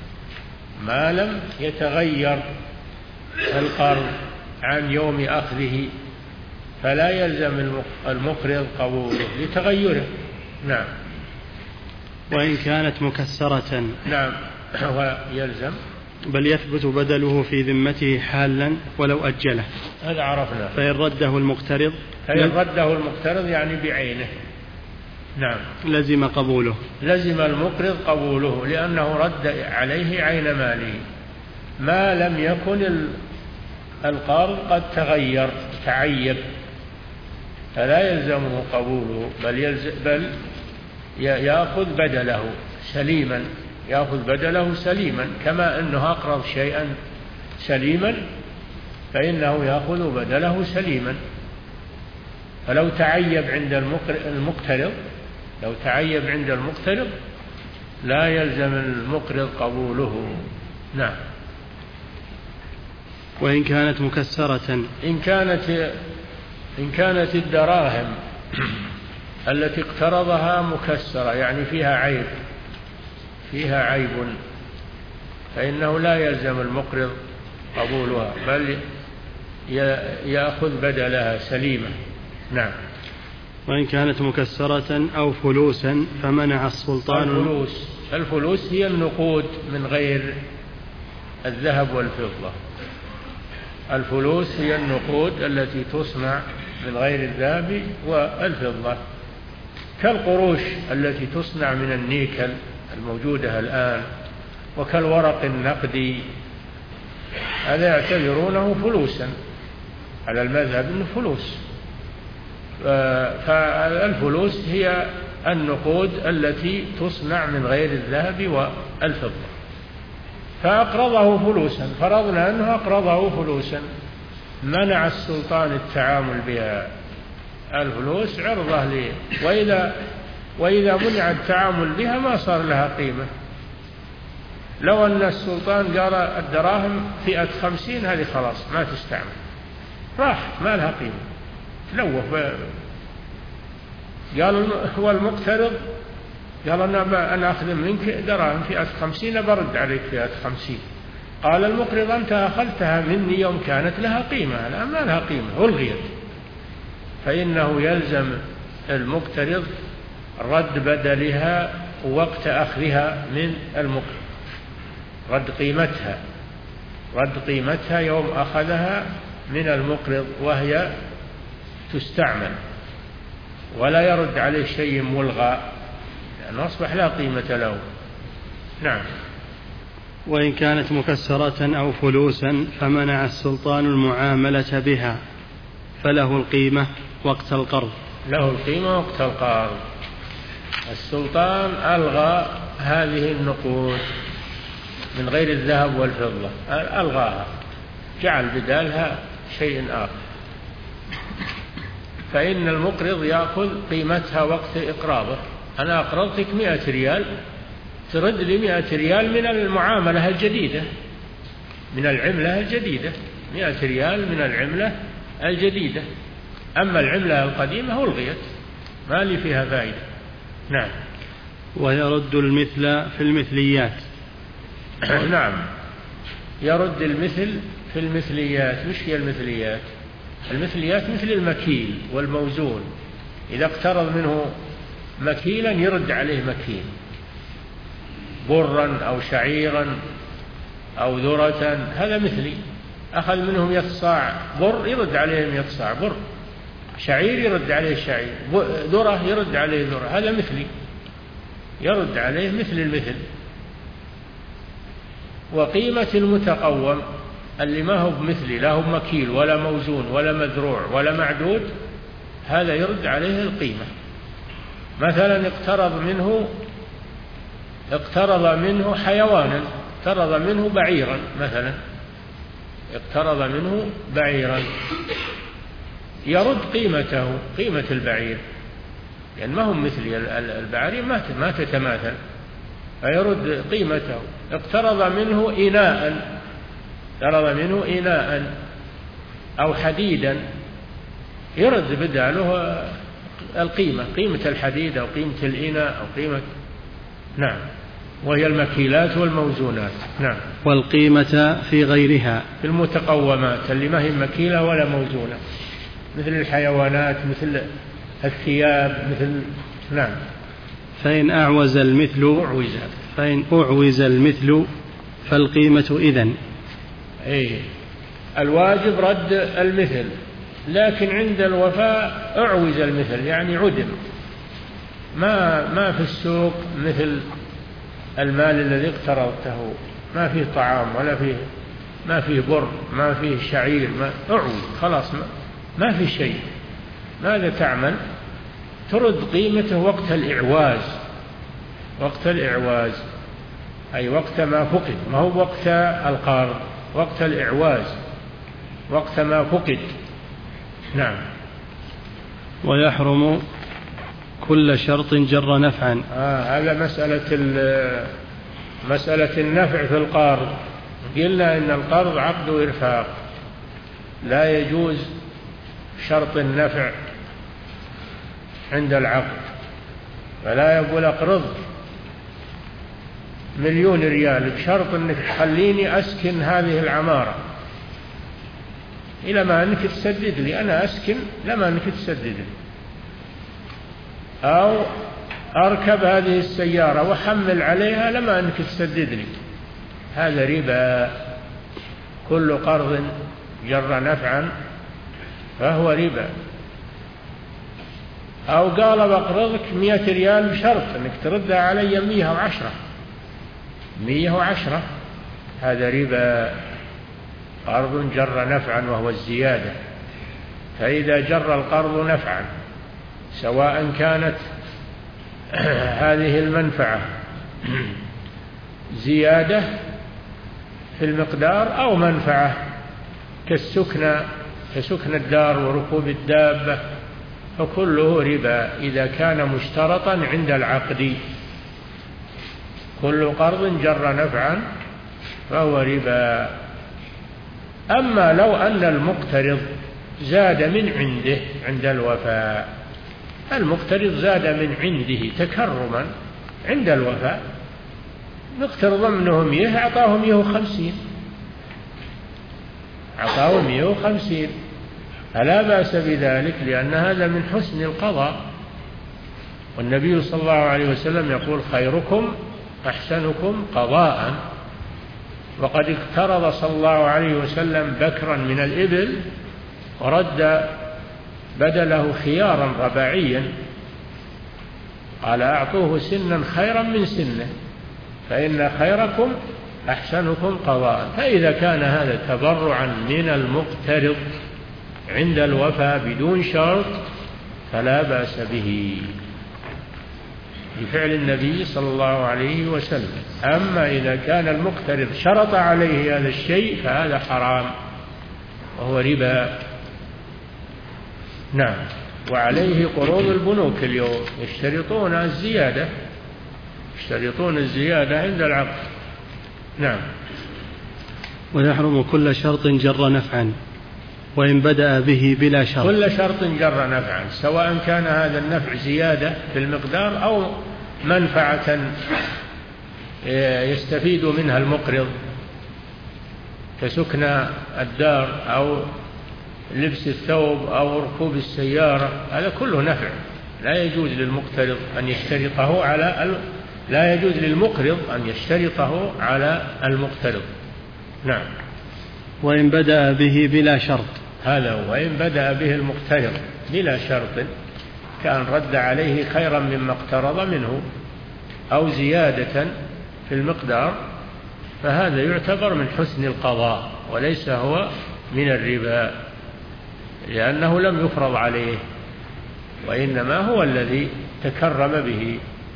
ما لم يتغير القرض عن يوم أخذه، فلا يلزم المقرض قبوله لتغيره. نعم. وإن كانت مكسرة. نعم. ويلزم بل يثبت بدله في ذمته حالا ولو أجله. هذا عرفنا. فإن رده المقترض فإن رده المقترض يعني بعينه. نعم. لزم قبوله. لزم المقرض قبوله، لأنه رد عليه عين ماله ما لم يكن القرض قد تغير تعيب، فلا يلزمه قبوله، بل يلزم بل يأخذ بدله سليما، يأخذ بدله سليما، كما أنه أقرض شيئا سليما فإنه يأخذ بدله سليما. فلو تعيب عند المقترض لو تعيب عند المقترض لا يلزم المقرض قبوله. نعم. وإن كانت مكسرة. إن كانت إن كانت الدراهم التي اقترضها مكسرة، يعني فيها عيب فيها عيب فإنه لا يلزم المقرض قبولها، بل يأخذ بدلها سليمة. نعم. وإن كانت مكسرة أو فلوسا فمنع السلطان. الفلوس الفلوس هي النقود من غير الذهب والفضة. الفلوس هي النقود التي تصنع من غير الذهب والفضة، كالقروش التي تصنع من النيكل الموجودة الآن، وكالورق النقدي، هذا يعتبرونه فلوسا على المذهب انه فلوس. فالفلوس هي النقود التي تصنع من غير الذهب والفضة، فأقرضه فلوسا، فرضنا أنه أقرضه فلوسا، منع السلطان التعامل بها. الفلوس عرضة لي، وإذا, وإذا منع التعامل بها ما صار لها قيمة. لو أن السلطان قال الدراهم فئة خمسين، هذه خلاص ما تستعمل، راح ما لها قيمة. لوه قال هو المقترض قال أنا, أنا أخذ منك دراهم فئة خمسين برد عليك فئة خمسين. قال المقرض أنت أخذتها مني يوم كانت لها قيمة، الآن ما لها قيمة ألغيت. فإنه يلزم المقترض رد بدلها وقت أخذها من المقرض، رد قيمتها رد قيمتها يوم أخذها من المقرض وهي تستعمل، ولا يرد عليه شيء ملغى لأنه أصبح لا قيمة له. نعم. وإن كانت مكسرة أو فلوسا فمنع السلطان المعاملة بها، فله القيمة وقت القرض. له القيمة وقت القرض. السلطان ألغى هذه النقود من غير الذهب والفضة، ألغاها، جعل بدالها شيء آخر، فإن المقرض يأخذ قيمتها وقت إقراضه. أنا أقرضتك مئة ريال، ترد لي مئة ريال من المعاملة الجديدة، من العملة الجديدة، مئة ريال من العملة الجديدة. أما العملة القديمة ألغيت، ما لي فيها فائدة. نعم. ويرد المثل في المثليات. نعم، يرد المثل في المثليات. وش هي المثليات؟ المثليات مثل المكيل والموزون، إذا اقترض منه مكيلا يرد عليه مكيل، برا أو شعيرا أو ذرة، هذا مثلي. أخذ منهم مئة صاع بر يرد عليه مئة صاع بر، شعير يرد عليه شعير، ذرة يرد عليه ذرة، هذا مثلي، يرد عليه مثل المثل. وقيمة المتقوم اللي ما هو بمثلي، لا هو مكيل ولا موزون ولا مذروع ولا معدود، هذا يرد عليه القيمة. مثلا اقترض منه اقترض منه حيوانا، اقترض منه بعيرا مثلا، اقترض منه بعيرا، يرد قيمته، قيمة البعير، يعني ما هم مثلي، البعير ما تتماثل، فيرد قيمته. اقترض منه إناء، اقترض منه إناء أو حديدا، يرد بداله القيمة، قيمة الحديد أو قيمة الإناء أو قيمة. نعم. وهي المكيلات والموزونات. نعم. والقيمة في غيرها، في المتقومات اللي ما هي مكيلة ولا موزونة، مثل الحيوانات، مثل الثياب، مثل. نعم. فإن أعوز المثل أعوز فإن أعوز المثل فالقيمة إذن. أي الواجب رد المثل، لكن عند الوفاء أعوز المثل، يعني عدم، ما ما في السوق مثل المال الذي اقترضته، ما فيه طعام ولا فيه، ما فيه بر، ما فيه شعير، ما أعوز خلاص، ما, ما في شيء. ماذا تعمل؟ ترد قيمته وقت الإعواز، وقت الإعواز أي وقت ما فقد، ما هو وقت القرض، وقت الإعواز، وقت ما فقد. نعم. ويحرم كل شرط جر نفعا. آه هذا مسألة مسألة النفع في القرض. قلنا إن القرض عقد إرفاق، لا يجوز شرط النفع عند العقد، فلا يقول أقرض مليون ريال بشرط أنك تخليني أسكن هذه العمارة إلى ما أنك تسدد لي، أنا أسكن لما أنك تسدد لي، أو أركب هذه السيارة وحمل عليها لما أنك تسدد لي، هذا ربا. كل قرض جر نفعا فهو ربا. أو قال بقرضك مئة ريال بشرط أنك تردها علي مئة وعشرة مئة وعشرة، هذا ربا. قرض جر نفعا وهو الزيادة. فإذا جر القرض نفعا سواء كانت هذه المنفعة زيادة في المقدار أو منفعة كالسكنى كسكن الدار وركوب الدابة، فكله ربا إذا كان مشترطا عند العقد. كل قرض جر نفعا فهو ربا. أما لو أن المقترض زاد من عنده عند الوفاء، المقترض زاد من عنده تكرما عند الوفاء، نقترض منه مئة أعطاه مئة وخمسين أعطاه مئة وخمسين فلا بأس بذلك، لأن هذا من حسن القضاء. والنبي صلى الله عليه وسلم يقول خيركم أحسنكم قضاء. وقد اقترض صلى الله عليه وسلم بكرا من الإبل ورد بدله خيارا رباعيا، قال أعطوه سنا خيرا من سنه فإن خيركم أحسنكم قضاء. فإذا كان هذا تبرعا من المقترض عند الوفاء بدون شرط فلا بأس به بفعل النبي صلى الله عليه وسلم. أما إذا كان المقترض شرط عليه هذا الشيء فهذا حرام وهو ربا. نعم. وعليه قروض البنوك اليوم يشترطون الزيادة يشترطون الزيادة عند العقد. نعم. ويحرم كل شرط جر نفعا وإن بدأ به بلا شرط. كل شرط جر نفعا سواء كان هذا النفع زيادة في المقدار أو منفعة يستفيد منها المقرض كسكن الدار أو لبس الثوب أو ركوب السيارة، هذا كله نفع. لا يجوز للمقترض أن يشترطه على لا يجوز للمقرض أن يشترطه على المقترض. نعم. وإن بدأ به بلا شرط. هذا هو. وإن بدأ به المقترض بلا شرط كان رد عليه خيرا مما اقترض منه أو زيادة في المقدار فهذا يعتبر من حسن القضاء وليس هو من الربا، لأنه لم يفرض عليه وإنما هو الذي تكرم به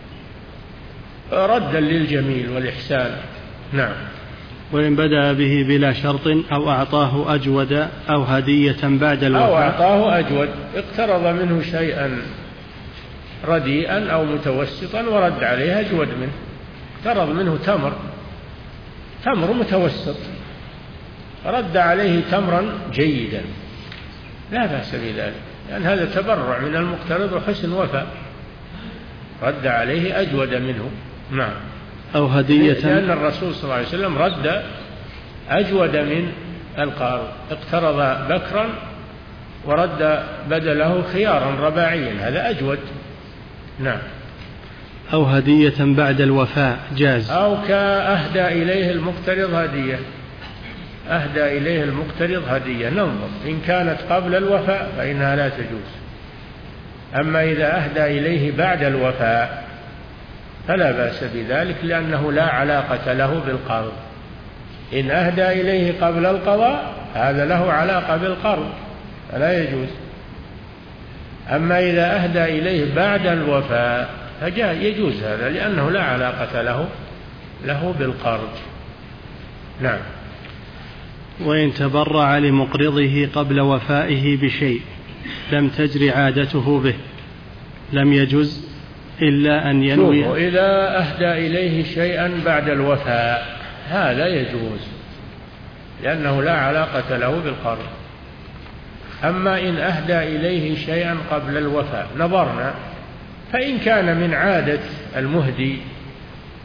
ردا للجميل والإحسان. نعم. وإن بدأ به بلا شرط أو أعطاه أجود أو هدية بعد الوفاة. أو أعطاه أجود، اقترض منه شيئا رديئا أو متوسطا ورد عليه أجود منه. اقترض منه تمر تمر متوسط رد عليه تمرا جيدا لا بأس بذلك، لأن هذا تبرع من المقترض وحسن وفاء، رد عليه أجود منه. نعم. أو هدية، لأن الرسول صلى الله عليه وسلم رد أجود من القارض، اقترض بكرا ورد بدله خيارا رباعيا، هذا أجود. نعم. أو هدية بعد الوفاء جاز. أو كأهدى إليه المقترض هدية أهدى إليه المقترض هدية، ننظر إن كانت قبل الوفاء فإنها لا تجوز، أما إذا أهدى إليه بعد الوفاء فلا بأس بذلك، لأنه لا علاقة له بالقرض. إن أهدى إليه قبل القضاء هذا له علاقة بالقرض فلا يجوز، أما إذا أهدى إليه بعد الوفاء فجاء يجوز هذا، لأنه لا علاقة له له بالقرض. نعم. وإن تبرع لمقرضه قبل وفائه بشيء لم تجر عادته به لم يجوز إلا أن ينوي. إذا أهدى إليه شيئا بعد الوفاء هذا يجوز، لأنه لا علاقة له بالقرض. أما إن أهدى إليه شيئا قبل الوفاء نظرنا، فإن كان من عادة المهدي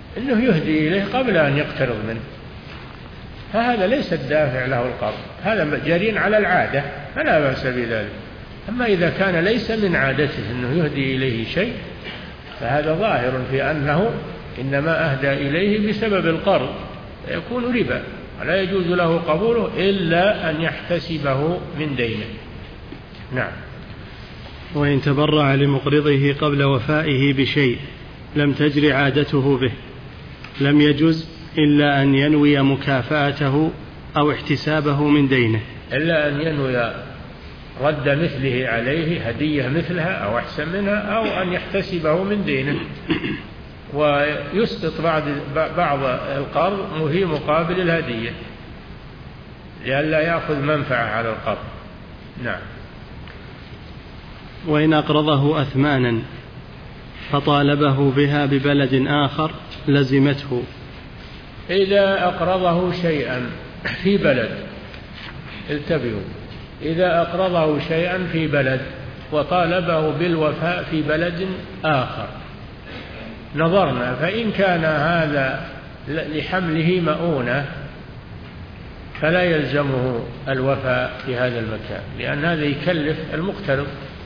أنه يهدي إليه قبل أن يقترض منه، فهذا ليس الدافع له القرض، هذا جارين على العادة فلا بأس بذلك. أما إذا كان ليس من عادته أنه يهدي إليه شيء فهذا ظاهر في أنه إنما أهدى إليه بسبب القرض، يكون ربا ولا يجوز له قبوله إلا أن يحتسبه من دينه. نعم. وإن تبرع لمقرضه قبل وفائه بشيء لم تجر عادته به لم يجوز إلا أن ينوي مكافأته أو احتسابه من دينه، إلا أن ينوي رد مثله عليه، هدية مثلها أو أحسن منها، أو أن يحتسبه من دينه ويسقط بعض بعض القرض في مقابل الهدية لئلا يأخذ منفعة على القرض. نعم. وإن أقرضه أثمانا فطالبه بها ببلد آخر لزمته. إذا أقرضه شيئا في بلد، انتبهوا، إذا أقرضه شيئا في بلد وطالبه بالوفاء في بلد آخر نظرنا، فإن كان هذا لحمله مؤونة فلا يلزمه الوفاء في هذا المكان، لأن هذا يكلف المقترض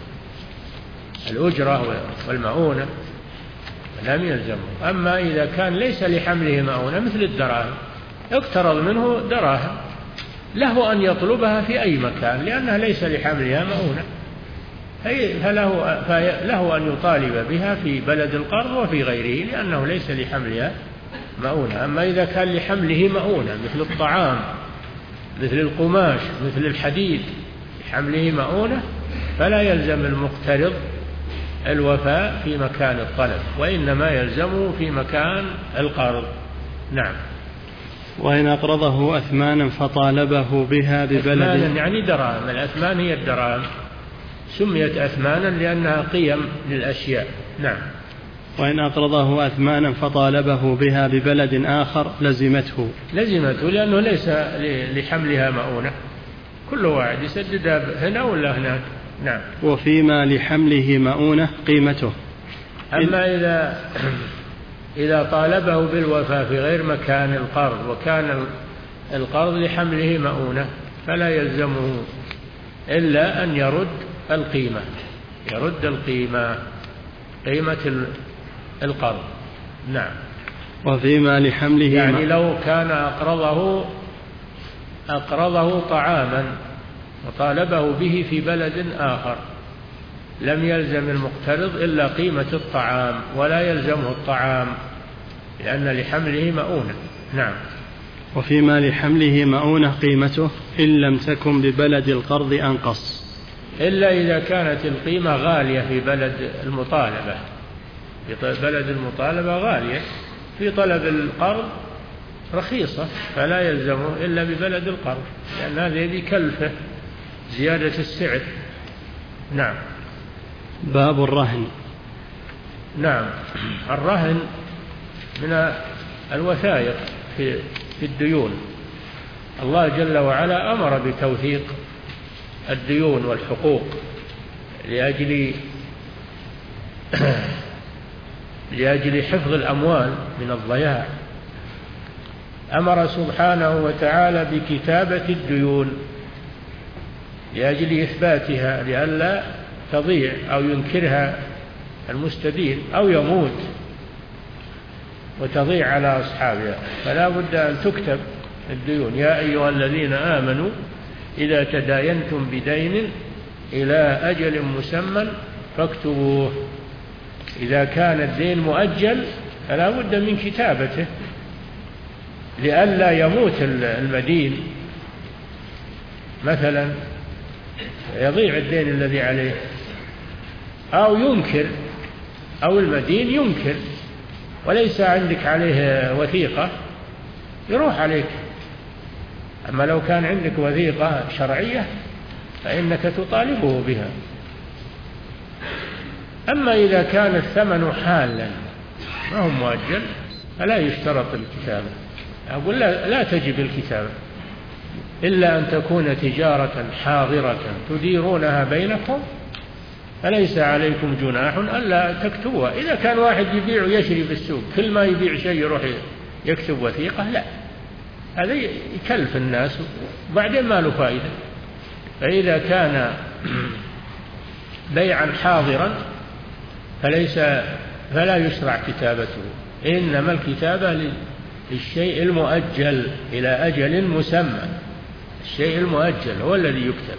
الأجرة والمؤونة لم يلزمه. أما إذا كان ليس لحمله مؤونة مثل الدراهم، اقترض منه دراهم، له أن يطلبها في أي مكان لأنها ليس لحملها مؤونة، فله, فله أن يطالب بها في بلد القرض وفي غيره لأنه ليس لحملها مؤونة. أما إذا كان لحمله مؤونة مثل الطعام مثل القماش مثل الحديد لحمله مؤونة فلا يلزم المقترض الوفاء في مكان الطلب، وإنما يلزمه في مكان القرض. نعم. وإن أقرضه أثمانا فطالبه بها ببلد، أثمانا يعني دراهم، الأثمان هي الدراهم، سميت أثمانا لأنها قيم للأشياء. نعم. وإن أقرضه أثمانا فطالبه بها ببلد آخر لزمته. لزمته لأنه ليس لحملها مؤونة، كل واحد يسددها هنا ولا هناك. نعم. وفيما لحمله مؤونة قيمته. أما إذا إذا طالبه بالوفاء في غير مكان القرض وكان القرض لحمله مؤونة فلا يلزمه إلا أن يرد القيمة، يرد القيمة قيمة القرض. نعم. وفيما لحمله يعني لو كان أقرضه أقرضه طعاما وطالبه به في بلد آخر لم يلزم المقترض إلا قيمة الطعام ولا يلزمه الطعام لأن لحمله مؤونة. نعم. وفيما لحمله مؤونة قيمته إن لم تكن ببلد القرض أنقص، إلا إذا كانت القيمة غالية في بلد المطالبة، في بلد المطالبة غالية، في طلب القرض رخيصة فلا يلزمه إلا ببلد القرض لأن هذا يكلفه زيادة السعر. نعم. باب الرهن. نعم. الرهن من الوثائق في في الديون. الله جل وعلا أمر بتوثيق الديون والحقوق لأجل لأجل حفظ الأموال من الضياع. أمر سبحانه وتعالى بكتابة الديون لأجل إثباتها لئلا تضيع أو ينكرها المستدين أو يموت وتضيع على أصحابها، فلا بد أن تكتب الديون. يا أيها الذين آمنوا إذا تداينتم بدين إلى أجل مسمى فاكتبوه. إذا كان الدين مؤجل فلا بد من كتابته لئلا يموت المدين مثلا يضيع الدين الذي عليه، أو ينكر، أو المدين ينكر وليس عندك عليه وثيقة يروح عليك. أما لو كان عندك وثيقة شرعية فإنك تطالبه بها. أما إذا كان الثمن حالا ما هو مؤجل فلا يشترط الكتابة. أقول لا, لا تجب الكتابة إلا أن تكون تجارة حاضرة تديرونها بينكم فليس عليكم جناح ألا تكتبوها. إذا كان واحد يبيع ويشري في السوق كل ما يبيع شيء يروح يكتب وثيقة، لا، هذا يكلف الناس وبعدين ما له فائدة. فإذا كان بيعا حاضرا فليس فلا يشرع كتابته، إنما الكتابة للشيء المؤجل إلى أجل مسمى، الشيء المؤجل هو الذي يكتب.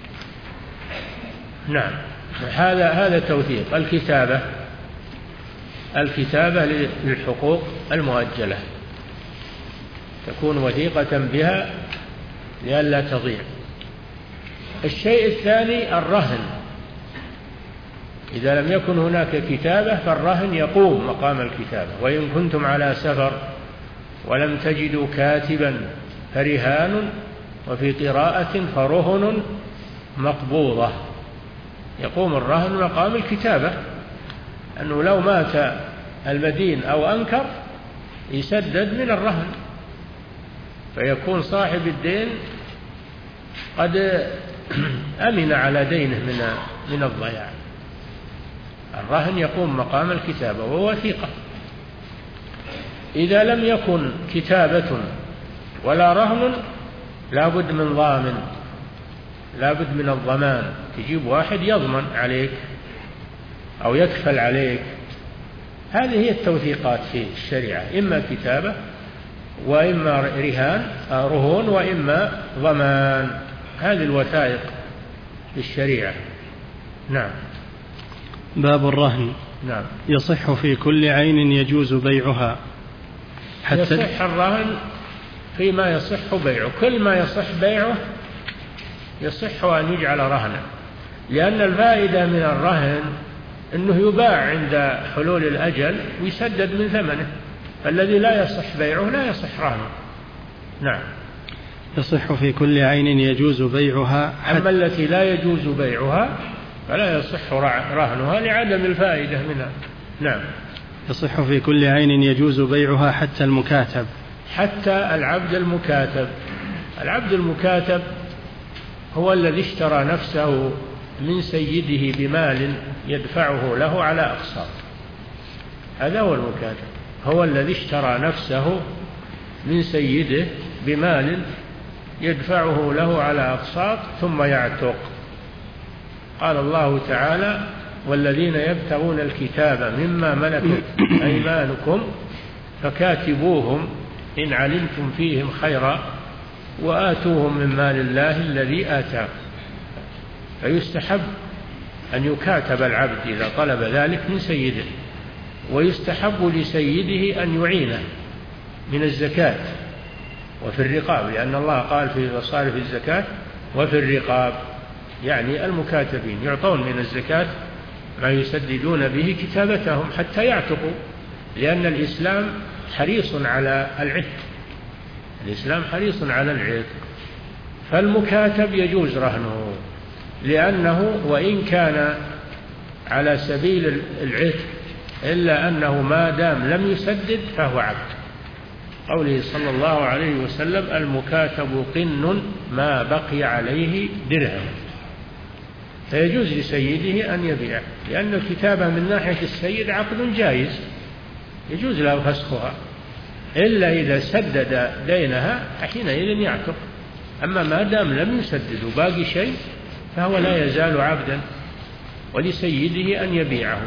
نعم، هذا هذا توثيق. الكتابة الكتابة للحقوق المؤجلة تكون وثيقة بها لئلا تضيع. الشيء الثاني الرهن. إذا لم يكن هناك كتابة فالرهن يقوم مقام الكتابة. وإن كنتم على سفر ولم تجدوا كاتبا فرهان، وفي قراءة فرهن مقبوضة. يقوم الرهن مقام الكتابة، أنه لو مات المدين أو أنكر يسدد من الرهن، فيكون صاحب الدين قد أمن على دينه من من الضياع. الرهن يقوم مقام الكتابة وهو وثيقة. إذا لم يكن كتابة ولا رهن لا بد من ضامن، لا بد من الضمان. تجيب واحد يضمن عليك أو يكفل عليك. هذه هي التوثيقات في الشريعة، إما كتابة وإما رهان رهون وإما ضمان. هذه الوثائق في الشريعة. نعم. باب الرهن. نعم. يصح في كل عين يجوز بيعها حتى يصح الرهن فيما يصح بيعه. كل ما يصح بيعه يصح أن يجعل رهنا، لأن الفائدة من الرهن أنه يباع عند حلول الأجل ويسدد من ثمنه. فالذي لا يصح بيعه لا يصح رهنه. نعم. يصح في كل عين يجوز بيعها. أما التي لا يجوز بيعها فلا يصح رهنها لعدم الفائدة منها. نعم. يصح في كل عين يجوز بيعها حتى المكاتب. حتى العبد المكاتب. العبد المكاتب هو الذي اشترى نفسه من سيده بمال يدفعه له على أقساط. هذا هو المكاتب، هو الذي اشترى نفسه من سيده بمال يدفعه له على أقساط ثم يعتق. قال الله تعالى: والذين يبتغون الكتاب مما ملكت أيمانكم فكاتبوهم إن علمتم فيهم خيرا وآتوهم من مال الله الذي آتاكم. فيستحب أن يكاتب العبد إذا طلب ذلك من سيده، ويستحب لسيده أن يعينه من الزكاة وفي الرقاب، لأن الله قال في مصارف الزكاة وفي الرقاب، يعني المكاتبين يعطون من الزكاة ما يسددون به كتابتهم حتى يعتقوا، لأن الإسلام حريص على العتق. الإسلام حريص على العتق، فالمكاتب يجوز رهنه، لأنه وإن كان على سبيل العتق إلا أنه ما دام لم يسدد فهو عبد. قوله صلى الله عليه وسلم: المكاتب قن ما بقي عليه درهم. فيجوز لسيده أن يبيع، لأن الكتابة من ناحية السيد عقد جائز يجوز له فسخها، إلا إذا سدد دينها حينئذ يعتق. أما ما دام لم يسدد وباقي شيء فهو لا يزال عبدا، ولسيده أن يبيعه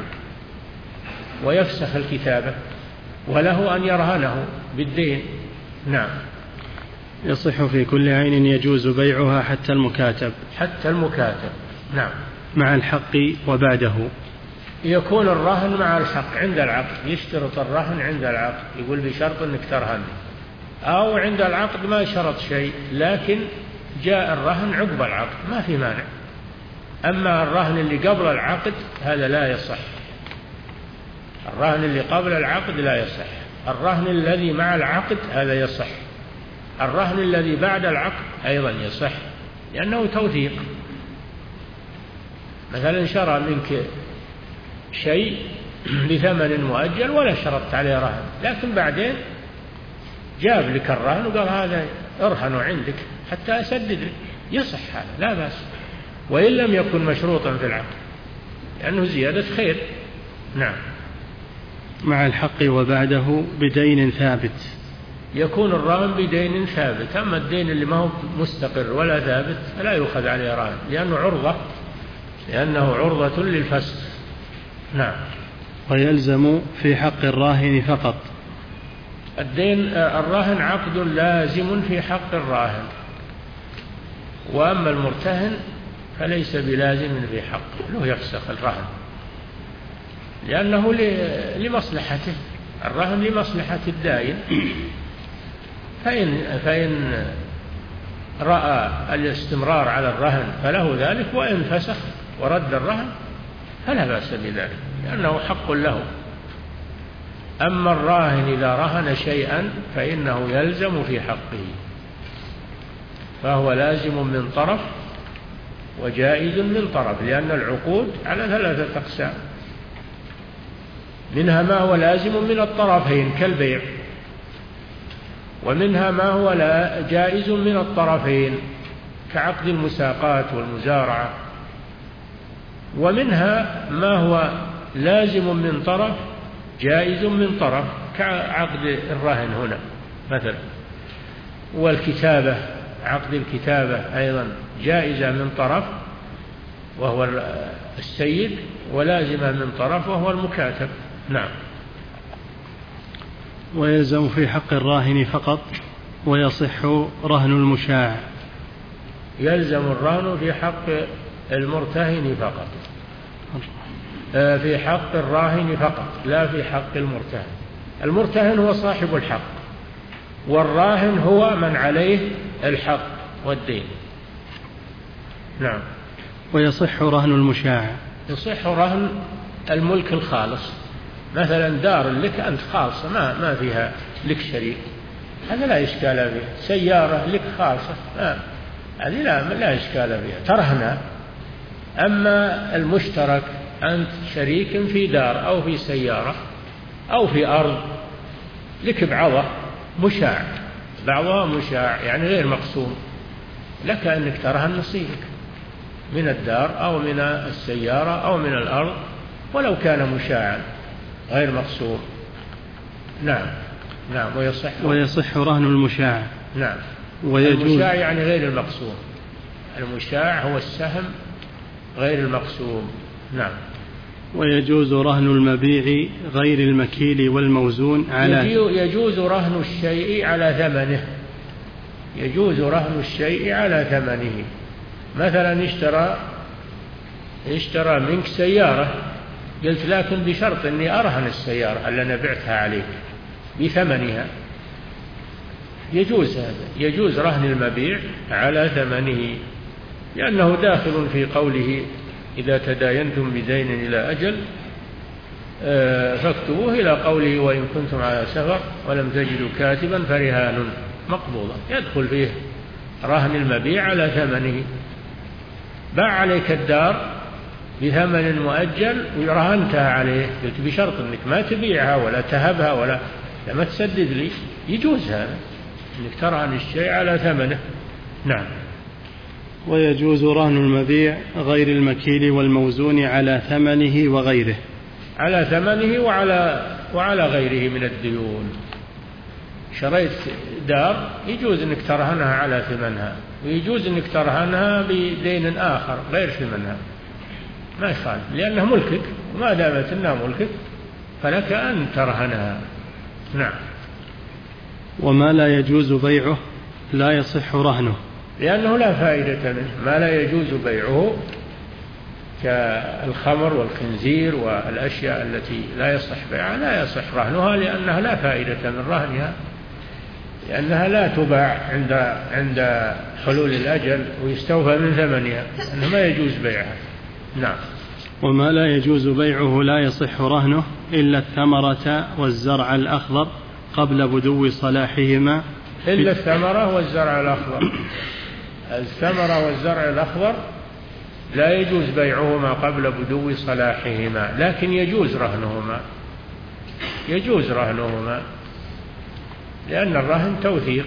ويفسخ الكتابة، وله أن يرهنه بالدين. نعم. يصح في كل عين يجوز بيعها حتى المكاتب. حتى المكاتب. نعم. مع الحق وبعده. يكون الرهن مع الحق عند العقد، يشترط الرهن عند العقد، يقول بشرط أنك ترهن، أو عند العقد ما شرط شيء لكن جاء الرهن عقب العقد ما في مانع. أما الرهن اللي قبل العقد هذا لا يصح. الرهن اللي قبل العقد لا يصح. الرهن الذي مع العقد هذا يصح. الرهن الذي بعد العقد أيضا يصح، لأنه توثيق. مثلا شرى منك شيء بثمن مؤجل ولا شرطت عليه رهن، لكن بعدين جاب لك الرهن وقال هذا ارهن عندك حتى أسدد، يصح هذا لا بأس، وإن لم يكن مشروطا في العقد. لأنه زيادة خير. نعم. مع الحق وبعده بدين ثابت. يكون الرهن بدين ثابت. أما الدين اللي ما هو مستقر ولا ثابت فلا يؤخذ عليه رهن، لأنه عرضة لأنه عرضة للفسخ. نعم. ويلزم في حق الراهن فقط. الدين الراهن عقد لازم في حق الراهن، وأما المرتهن فليس بلازم في حقه، له يفسخ الرهن لأنه لمصلحته. الرهن لمصلحة الدائن، فإن, فإن رأى الاستمرار على الرهن فله ذلك، وإن فسخ ورد الرهن فلا بأس بذلك لأنه حق له. أما الراهن إذا رهن شيئا فإنه يلزم في حقه، فهو لازم من طرف وجائز من طرف، لأن العقود على ثلاثة أقسام، منها ما هو لازم من الطرفين كالبيع، ومنها ما هو لا جائز من الطرفين كعقد المساقات والمزارعة، ومنها ما هو لازم من طرف جائز من طرف كعقد الرهن هنا مثلا. والكتابة، عقد الكتابة أيضا جائزة من طرف وهو السيد، ولازمة من طرف وهو المكاتب. نعم. ويلزم في حق الراهن فقط، ويصح رهن المشاع. يلزم الرهن في حق المرتهن فقط، في حق الراهن فقط لا في حق المرتهن. المرتهن هو صاحب الحق، والراهن هو من عليه الحق والدين. نعم. ويصح رهن المشاع. يصح رهن الملك الخالص، مثلا دار لك أنت خالصة ما ما فيها لك شريك، هذا لا إشكال فيها. سيارة لك خالصة هذه لا لا إشكال فيها، ترهنها. أما المشترك أنت شريك في دار أو في سيارة أو في أرض لك بعضها مشاع، بعضها مشاع يعني غير مقسوم، لك أنك ترهن نصيبك من الدار أو من السيارة أو من الأرض ولو كان مشاعا غير مقسوم. نعم. نعم. ويصح ويصح رهن المشاع. نعم. ويجوز المشاع يعني غير المقسوم. المشاع هو السهم غير المقسوم. نعم. ويجوز رهن المبيع غير المكيل والموزون على يجوز رهن الشيء على ثمنه. يجوز رهن الشيء على ثمنه. مثلا اشترى اشترى منك سيارة، قلت لكن بشرط أني أرهن السيارة اللي أنا بعتها عليك بثمنها. يجوز هذا، يجوز رهن المبيع على ثمنه، لأنه داخل في قوله إذا تداينتم بدين إلى أجل فاكتبوه إلى قوله وإن كنتم على سفر ولم تجدوا كاتبا فرهان مقبوضة، يدخل فيه رهن المبيع على ثمنه. باع عليك الدار بثمن مؤجل ورهنتها عليه، قلت بشرط أنك ما تبيعها ولا تهبها ولا لما تسدد لي، يجوز هذا أنك ترهن الشيء على ثمنه. نعم. ويجوز رهن المبيع غير المكيل والموزون على ثمنه وغيره. على ثمنه وعلى وعلى غيره من الديون. شريت دار يجوز أنك ترهنها على ثمنها، ويجوز أنك ترهنها بدين آخر غير ثمنها، ما يخالف، لأنها ملكك، وما دامت أنها ملكك فلك أن ترهنها. نعم. وما لا يجوز بيعه لا يصح رهنه، لأنه لا فائدة منه. ما لا يجوز بيعه كالخمر والخنزير والأشياء التي لا يصح بيعها لا يصح رهنها، لأنها لا فائدة من رهنها، لأنها لا تباع عند عند حلول الأجل ويستوفى من ثمنها، أنه ما يجوز بيعها. نعم. وما لا يجوز بيعه لا يصح رهنه إلا الثمرة والزرع الأخضر قبل بدو صلاحهما. إلا الثمرة والزرع الأخضر. الثمرة والزرع الأخضر لا يجوز بيعهما قبل بدو صلاحهما، لكن يجوز رهنهما، يجوز رهنهما لأن الرهن توثيق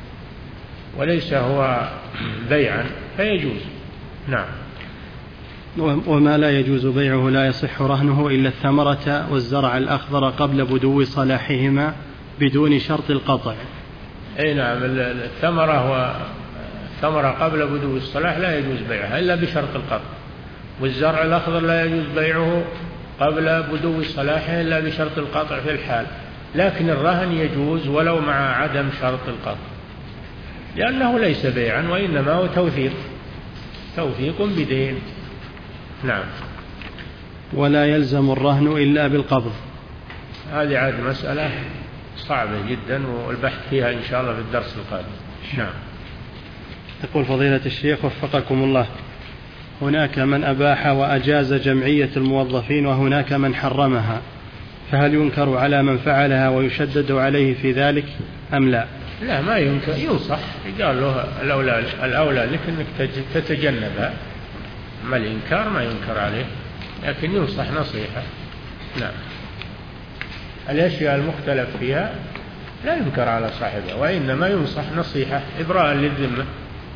وليس هو بيعا فيجوز. نعم. وما لا يجوز بيعه لا يصح رهنه إلا الثمرة والزرع الأخضر قبل بدو صلاحهما بدون شرط القطع. أي نعم، الثمرة والثمرة قبل بدو الصلاح لا يجوز بيعها إلا بشرط القطع، والزرع الأخضر لا يجوز بيعه قبل بدو صلاحه إلا بشرط القطع في الحال، لكن الرهن يجوز ولو مع عدم شرط القطع، لأنه ليس بيعا وإنما هو توثيق توثيق بدين. نعم. ولا يلزم الرهن إلا بالقبض. هذه عاد مسألة صعبة جدا والبحث فيها إن شاء الله في الدرس القادم. نعم. يقول فضيلة الشيخ وفقكم الله، هناك من أباح وأجاز جمعية الموظفين وهناك من حرمها، فهل ينكر على من فعلها ويشدد عليه في ذلك أم لا؟ لا، ما ينكر، ينصح، قال له الأولى, الأولى لك أنك تتجنبها، أما الإنكار ما ينكر عليه، لكن ينصح نصيحة. نعم. الأشياء المختلف فيها لا ينكر على صاحبها، وإنما ينصح نصيحة إبراء للذمة،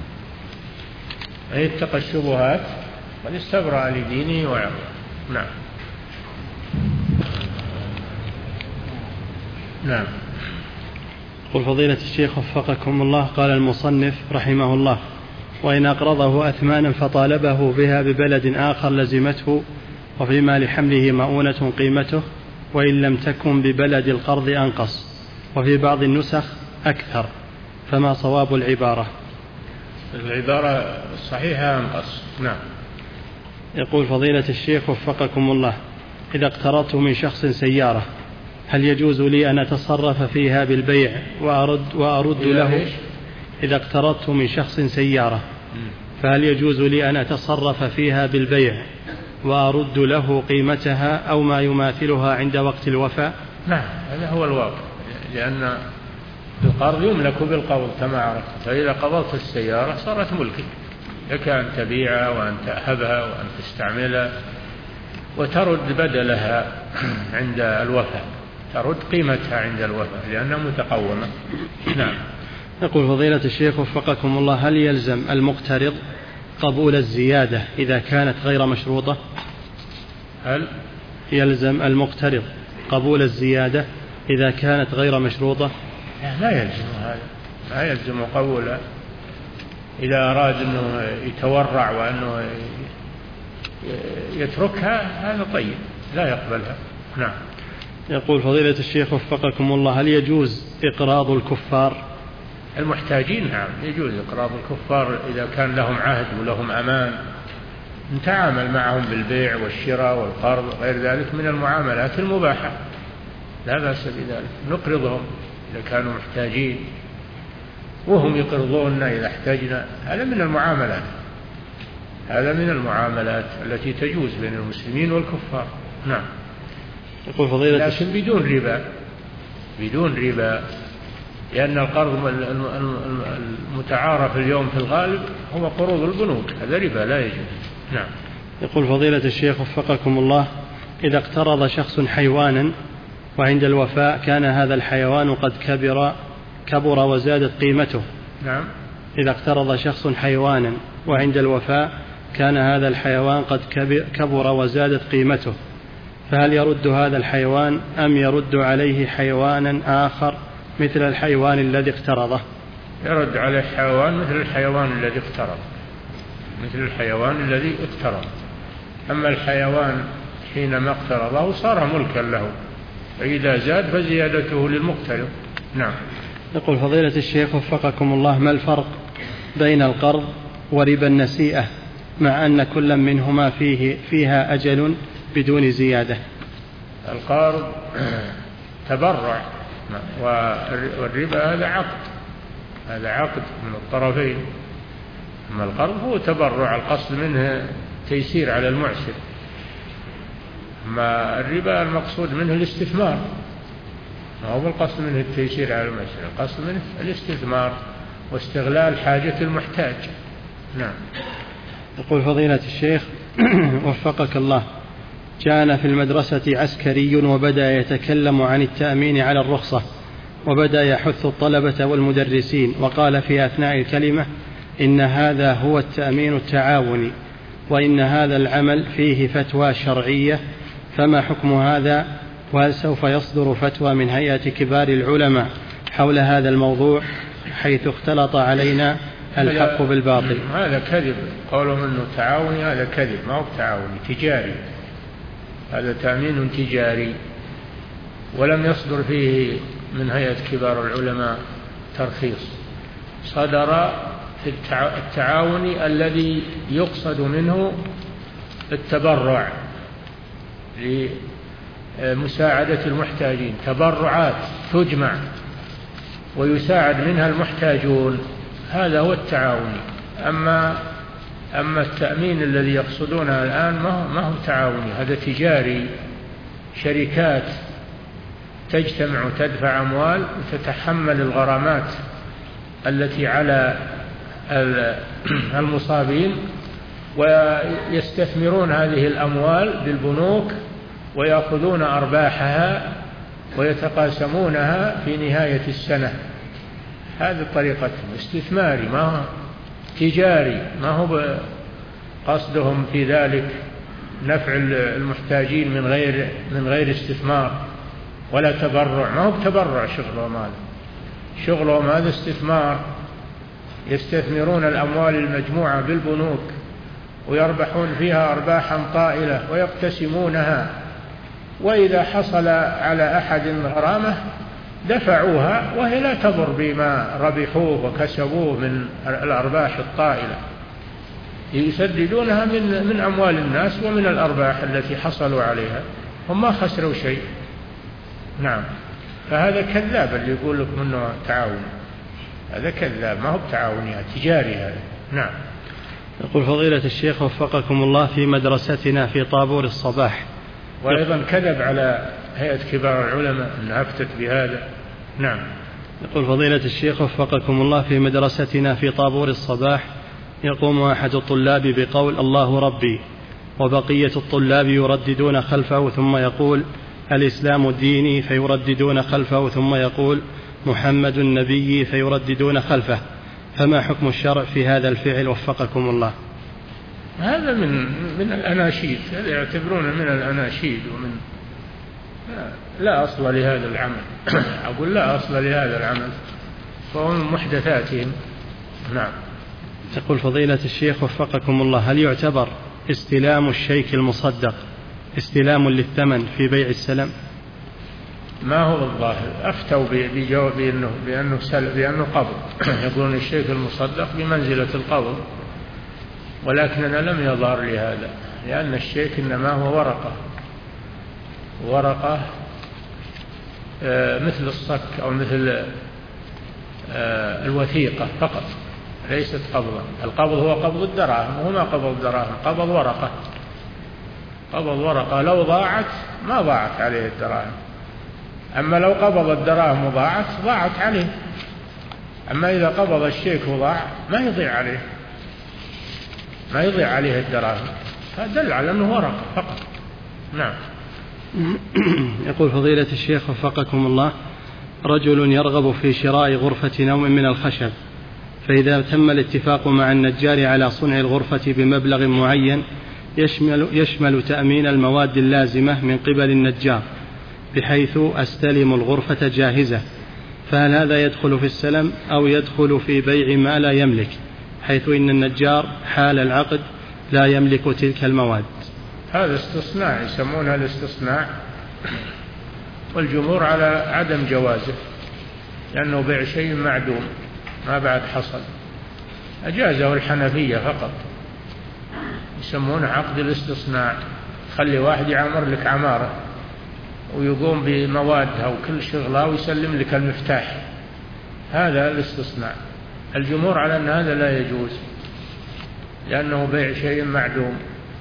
يتقى الشبهات والاستبرأ لدينه وعرضه. نعم. نعم. قل فضيلة الشيخ وفقكم الله، قال المصنف رحمه الله: وإن أقرضه أثمانا فطالبه بها ببلد آخر لزمته، وفي مال حمله مؤونة قيمته، وإن لم تكن ببلد القرض أنقص، وفي بعض النسخ أكثر، فما صواب العبارة؟ العبارة الصحيحة أنقص. نعم. يقول فضيلة الشيخ وفقكم الله: إذا اقترضت من شخص سيارة هل يجوز لي أن أتصرف فيها بالبيع وأرد, وأرد له؟ إذا اقترضت من شخص سيارة فهل يجوز لي أن أتصرف فيها بالبيع وأرد له قيمتها أو ما يماثلها عند وقت الوفاء؟ نعم، هذا هو الواقع، لأن القرض يملك بالقبض كما عرفت، فإذا قبضت السيارة صارت ملكك، لك أن تبيعها وأن تأهبها وأن تستعملها وترد بدلها عند الوفاء، ترد قيمتها عند الوفاء لأنها متقومة. نعم. يقول فضيلة الشيخ وفقكم الله: هل يلزم المقترض قبول الزيادة إذا كانت غير مشروطة؟ هل يلزم المقترض قبول الزيادة إذا كانت غير مشروطة؟ لا يلزم هذا، لا يلزم قبولها، إذا أراد أنه يتورع وأنه يتركها هذا طيب، لا يقبلها. نعم. يقول فضيلة الشيخ وفقكم الله: هل يجوز إقراض الكفار؟ المحتاجين نعم يجوز إقراض الكفار إذا كان لهم عهد ولهم أمان، نتعامل معهم بالبيع والشراء والقرض غير ذلك من المعاملات المباحة، لا بأس بذلك، نقرضهم إذا كانوا محتاجين وهم يقرضوننا إذا احتجنا، هذا من المعاملات، هذا من المعاملات التي تجوز بين المسلمين والكفار. نعم. يقول فضيلة لكن بدون ربا، بدون ربا، لأن القرض المتعارف اليوم في الغالب هو قروض البنوك، هذا ربا لا يجوز. نعم. يقول فضيلة الشيخ وفقكم الله: إذا اقترض شخص حيوانا وعند الوفاء كان هذا الحيوان قد كبر كبر وزادت قيمته. نعم. إذا اقترض شخص حيوانا وعند الوفاء كان هذا الحيوان قد كبر وزادت قيمته، فهل يرد هذا الحيوان أم يرد عليه حيوانا آخر مثل الحيوان الذي اقترضه؟ يرد عليه حيوان مثل الحيوان الذي اقترض، مثل الحيوان الذي اقترض، أما الحيوان حينما اقترضه صار ملكا له، فإذا زاد فزيادته للمقترض. نعم. يقول فضيلة الشيخ وفقكم الله: ما الفرق بين القرض وربا النسيئة مع أن كل منهما فيه فيها أجل بدون زيادة؟ القرض تبرع والربا هذا عقد، هذا عقد من الطرفين، أما القرض هو تبرع القصد منه تيسير على المعسر، أما الربا المقصود منه الاستثمار، ما هو القصد منه التيسير على المعسر، القصد منه الاستثمار واستغلال حاجة المحتاج. نعم. يقول فضيلة الشيخ وفقك الله: كان في المدرسة عسكري وبدأ يتكلم عن التأمين على الرخصة، وبدأ يحث الطلبة والمدرسين، وقال في أثناء الكلمة: إن هذا هو التأمين التعاوني، وإن هذا العمل فيه فتوى شرعية، فما حكم هذا؟ وهل سوف يصدر فتوى من هيئة كبار العلماء حول هذا الموضوع حيث اختلط علينا الحق بالباطل؟ هذا كذب، قولهم أنه تعاوني هذا كذب، ما هو تعاوني، تجاري، هذا تأمين تجاري، ولم يصدر فيه من هيئة كبار العلماء ترخيص. صدر في التعاون الذي يقصد منه التبرع لمساعدة المحتاجين، تبرعات تجمع ويساعد منها المحتاجون، هذا هو التعاون. أما أما التأمين الذي يقصدونه الآن ما هو تعاوني، هذا تجاري، شركات تجتمع وتدفع أموال وتتحمل الغرامات التي على المصابين، ويستثمرون هذه الأموال بالبنوك ويأخذون أرباحها ويتقاسمونها في نهاية السنة. هذه طريقتهم، استثماري ما هو تجاري، ما هو قصدهم في ذلك نفع المحتاجين من غير من غير استثمار ولا تبرع، ما هو تبرع شغلهم هذا، شغلهم هذا استثمار، يستثمرون الأموال المجموعة بالبنوك ويربحون فيها أرباحا طائلة ويقتسمونها، وإذا حصل على أحد غرامة دفعوها وهي لا تضر بما ربحوه وكسبوه من الأرباح الطائلة، يسددونها من من أموال الناس ومن الأرباح التي حصلوا عليها، هم ما خسروا شيء. نعم، فهذا كذاب اللي يقول لكم أنه تعاون، هذا كذاب، ما هو تعاوني، تجاري هذا. نعم. يقول فضيلة الشيخ وفقكم الله، في مدرستنا في طابور الصباح، وأيضا كذب على هيئة كبار العلماء أن أفتت بهذا. نعم. يقول فضيلة الشيخ وفقكم الله، في مدرستنا في طابور الصباح يقوم أحد الطلاب بقول الله ربي، وبقية الطلاب يرددون خلفه ثم يقول الإسلام ديني، فيرددون خلفه ثم يقول محمد النبي، فيرددون خلفه، فما حكم الشرع في هذا الفعل وفقكم الله؟ هذا من من الأناشيد، هذا يعتبرون من الأناشيد، ومن لا أصل لهذا العمل. أقول لا أصل لهذا العمل، فهو من محدثاتهم. نعم. تقول فضيلة الشيخ وفقكم الله، هل يعتبر استلام الشيك المصدق استلام للثمن في بيع السلم؟ ما هو الظاهر، أفتوا بجواب بأنه بأنه سل بأنه قبض. يقولون الشيك المصدق بمنزلة القبض، ولكننا لم يظهر لي هذا، لأن الشيك إنما هو ورقة ورقة آه مثل الصك أو مثل آه الوثيقة فقط، ليست قبضا. القبض هو قبض الدراهم، وهو ما قبض الدراهم، قبض ورقة، قبض ورقة، لو ضاعت ما ضاعت عليه الدراهم، أما لو قبض الدراهم وضاعت ضاعت عليه، أما إذا قبض الشيك وضاع ما يضيع عليه، ما يضيع عليه الدراهم، فدل على أنه ورقة فقط. نعم. يقول فضيلة الشيخ وفقكم الله، رجل يرغب في شراء غرفة نوم من الخشب، فإذا تم الاتفاق مع النجار على صنع الغرفة بمبلغ معين يشمل, يشمل تأمين المواد اللازمة من قبل النجار بحيث أستلم الغرفة جاهزة، فهل هذا يدخل في السلم أو يدخل في بيع ما لا يملك، حيث إن النجار حال العقد لا يملك تلك المواد؟ هذا استصناع، يسمون هذا استصناع، والجمهور على عدم جوازه، لأنه بيع شيء معدوم ما بعد حصل. أجازه الحنفية فقط، يسمونه عقد الاستصناع، خلي واحد يعمر لك عمارة ويقوم بموادها وكل شغلها ويسلم لك المفتاح، هذا الاستصناع. الجمهور على أن هذا لا يجوز، لأنه بيع شيء معدوم.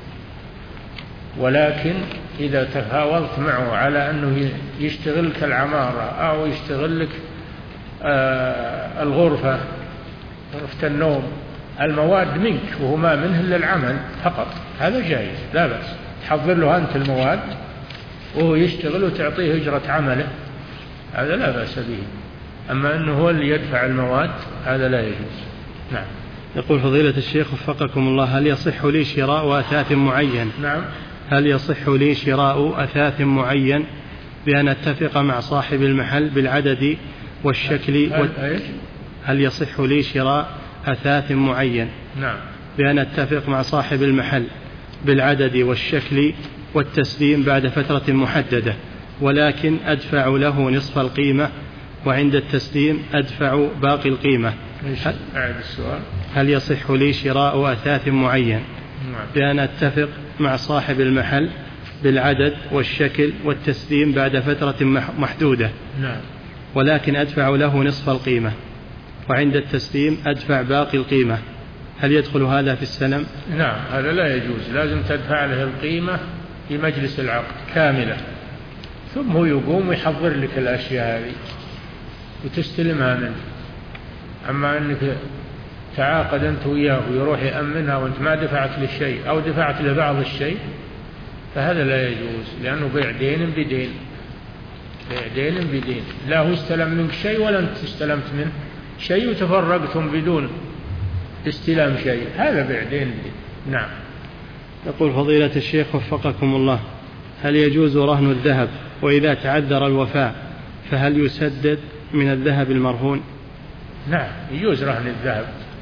ولكن إذا تفاوضت معه على أنه يشتغل لك العمارة أو يشتغل لك آه الغرفة، غرفة النوم، المواد منك وهو ما منه إلا العمل فقط، هذا جائز لا بأس، تحضر له أنت المواد وهو يشتغل وتعطيه أجرة عمله، هذا لا بأس به. أما أنه هو اللي يدفع المواد هذا لا يجوز. نعم. يقول فضيلة الشيخ وفقكم الله، هل يصح لي شراء أثاث معين؟ نعم. هل يصح لي شراء أثاث معين بأن أتفق مع صاحب المحل بالعدد والشكل هل, و... هل يصح لي شراء أثاث معين نعم بأن أتفق مع صاحب المحل بالعدد والشكل والتسليم بعد فترة محددة، ولكن أدفع له نصف القيمة وعند التسليم أدفع باقي القيمة؟ أعد السؤال. هل يصح لي شراء أثاث معين نعم. بأن أتفق مع صاحب المحل بالعدد والشكل والتسليم بعد فترة محدودة، نعم. ولكن أدفع له نصف القيمة وعند التسليم أدفع باقي القيمة، هل يدخل هذا في السلم؟ نعم، هذا لا يجوز، لازم تدفع له القيمة في مجلس العقد كاملة، ثم هو يقوم ويحضر لك الأشياء هذه وتستلمها منه. أما أنك تعاقد أنت وياه ويروح يأمنها وأنت ما دفعت له شيء أو دفعت له بعض الشيء فهذا لا يجوز، لأنه بيع دين بدين، بيع دين بدين، لا هو استلم منك شيء ولا أنت استلمت منه شيء وتفرقتم بدون استلام شيء، هذا بيع دين بدين. نعم. يقول فضيلة الشيخ وفقكم الله، هل يجوز رهن الذهب وإذا تعذر الوفاء فهل يسدد من الذهب المرهون؟ نعم، يجوز رهن الذهب،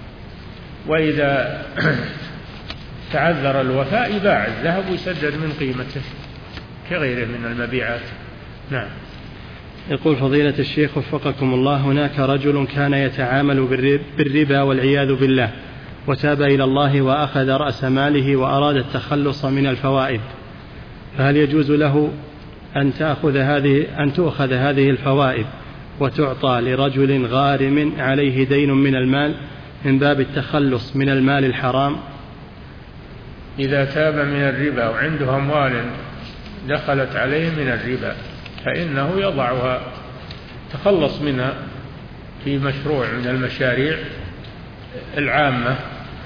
وإذا تعذر الوفاء يباع الذهب ويسدد من قيمته كغيره من المبيعات. نعم. يقول فضيلة الشيخ وفقكم الله، هناك رجل كان يتعامل بالربا والعياذ بالله وتاب إلى الله وأخذ رأس ماله وأراد التخلص من الفوائد، فهل يجوز له أن تأخذ هذه أن تؤخذ هذه الفوائد وتعطى لرجل غارم عليه دين من المال من باب التخلص من المال الحرام؟ إذا تاب من الربا وعنده أموال دخلت عليه من الربا فإنه يضعها، تخلص منها في مشروع من المشاريع العامة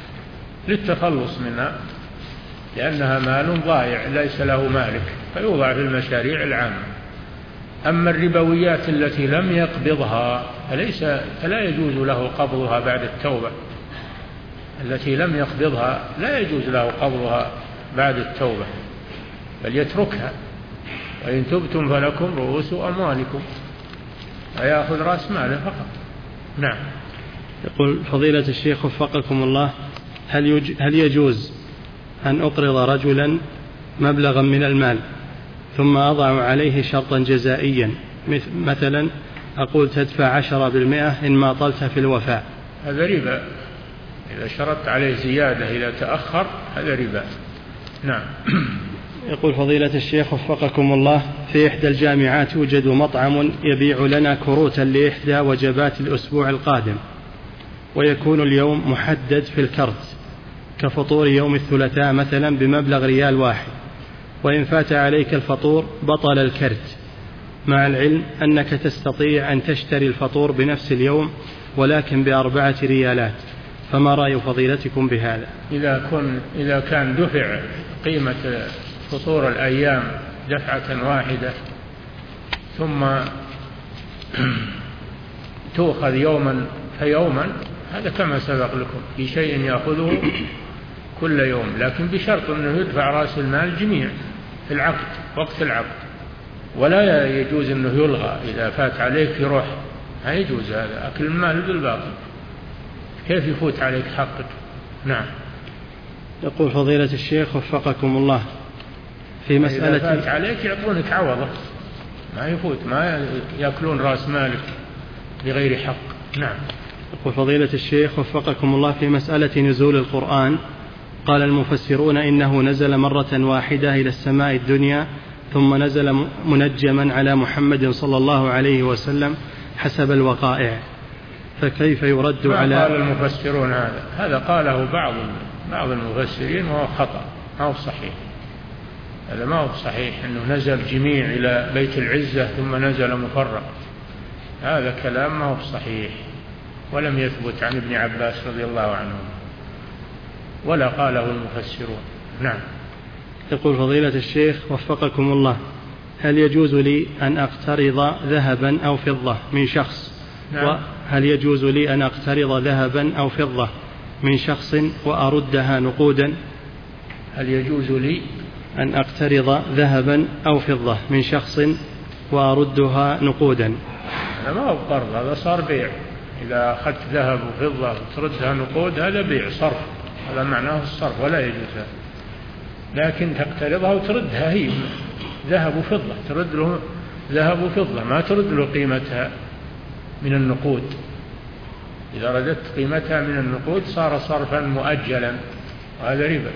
للتخلص منها، لأنها مال ضائع ليس له مالك فيوضع في المشاريع العامة. أما الربويات التي لم يقبضها فليس فلا يجوز له قبضها بعد التوبة، التي لم يقبضها لا يجوز له قبضها بعد التوبة، بل يتركها، وإن تبتم فلكم رؤوس أموالكم، ويأخذ رأس ماله فقط. نعم. يقول فضيلة الشيخ وفقكم الله، هل, يج... هل يجوز أن أقرض رجلا مبلغا من المال ثم أضع عليه شرطا جزائيا، مثلا أقول تدفع عشرة بالمئة إن ما طلت في الوفاء؟ هذا ربا، إذا شرطت عليه زيادة إذا تأخر هذا ربا. نعم. يقول فضيلة الشيخ وفقكم الله، في إحدى الجامعات يوجد مطعم يبيع لنا كروتا لإحدى وجبات الأسبوع القادم، ويكون اليوم محدد في الكرت كفطور يوم الثلاثاء مثلا بمبلغ ريال واحد، وإن فات عليك الفطور بطل الكرت، مع العلم أنك تستطيع أن تشتري الفطور بنفس اليوم ولكن بأربعة ريالات، فما رأي فضيلتكم بهذا؟ إذا, كن إذا كان دفع قيمة فطور الأيام دفعة واحدة ثم تؤخذ يوما فيوما، هذا كما سبق لكم في شيء يأخذه كل يوم، لكن بشرط أنه يدفع رأس المال جميع في العقد وقت العقد، ولا يجوز أنه يلغى إذا فات عليك يروح، لا يجوز هذا، أكل المال بالباطل، كيف يفوت عليك حقك؟ نعم. يقول فضيلة الشيخ وفقكم الله، في مسألة إذا فات عليك يعطونك عوضة، ما يفوت، ما يأكلون رأس مالك بغير حق. نعم. يقول فضيلة الشيخ وفقكم الله، في مسألة نزول القرآن قال المفسرون إنه نزل مرة واحدة إلى السماء الدنيا ثم نزل منجما على محمد صلى الله عليه وسلم حسب الوقائع، فكيف يرد ما على قال المفسرون هذا؟ هذا قاله بعض بعض المفسرين وهو خطأ، ما هو صحيح، هذا ما هو صحيح أنه نزل جميع إلى بيت العزة ثم نزل مفرق، هذا كلام ما هو صحيح ولم يثبت عن ابن عباس رضي الله عنه ولا قاله المفسرون. نعم. يقول فضيلة الشيخ وفقكم الله، هل يجوز لي أن أقترض ذهبا أو فضة من شخص؟ نعم. هل يجوز لي أن أقترض ذهبا أو فضة من شخص وأردها نقودا. هل يجوز لي أن أقترض ذهبا أو فضة من شخص وأردها نقودا؟ هذا ما هو قرض، هذا صار بيع. إذا أخذت ذهب وفضة وتردها نقود هذا بيع صرف، هذا معناه الصرف ولا يجوز هذا. لكن تقترضها وتردها هي ذهب وفضة، ترد له ذهب وفضة، ما ترد له قيمتها من النقود. إذا ردت قيمتها من النقود صار صرفا مؤجلا وهذا ربا.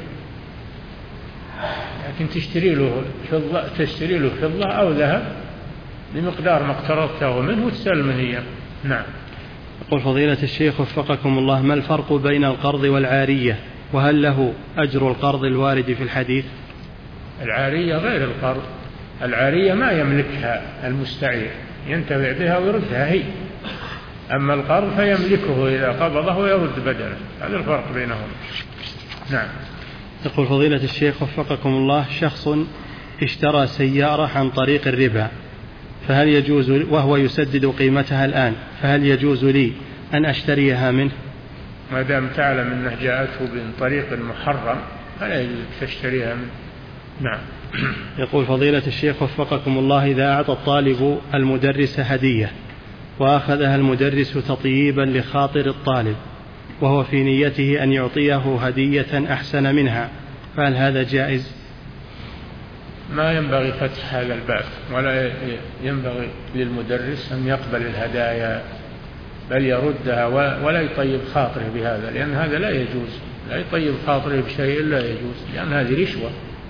لكن تشتري له فضة تشتري له فضة أو ذهب بمقدار ما اقترضته منه وتسلمه هي. نعم. يقول فضيلة الشيخ وفقكم الله: ما الفرق بين القرض والعارية؟ وهل له أجر القرض الوارد في الحديث؟ العارية غير القرض. العارية ما يملكها المستعير، ينتفع بها ويردها هي. أما القرض فيملكه إذا قبضه ويرد بدله، هذا الفرق بينهم. نعم. يقول فضيلة الشيخ وفقكم الله: شخص اشترى سيارة عن طريق الربا، فهل يجوز وهو يسدد قيمتها الآن، فهل يجوز لي أن أشتريها منه؟ ما دام تعلم أنه جاءته من طريق محرم فلا يجوز تشتريها منه. نعم. يقول فضيلة الشيخ وفقكم الله: إذا أعطى الطالب المدرس هدية وأخذها المدرس تطييبا لخاطر الطالب وهو في نيته أن يعطيه هدية أحسن منها، فهل هذا جائز؟ ما ينبغي فتح هذا الباب، ولا ينبغي للمدرس أن يقبل الهدايا، بل يردها ولا يطيب خاطره بهذا، لأن هذا لا يجوز. لا يطيب خاطره بشيء لا يجوز، لأن هذه رشوة.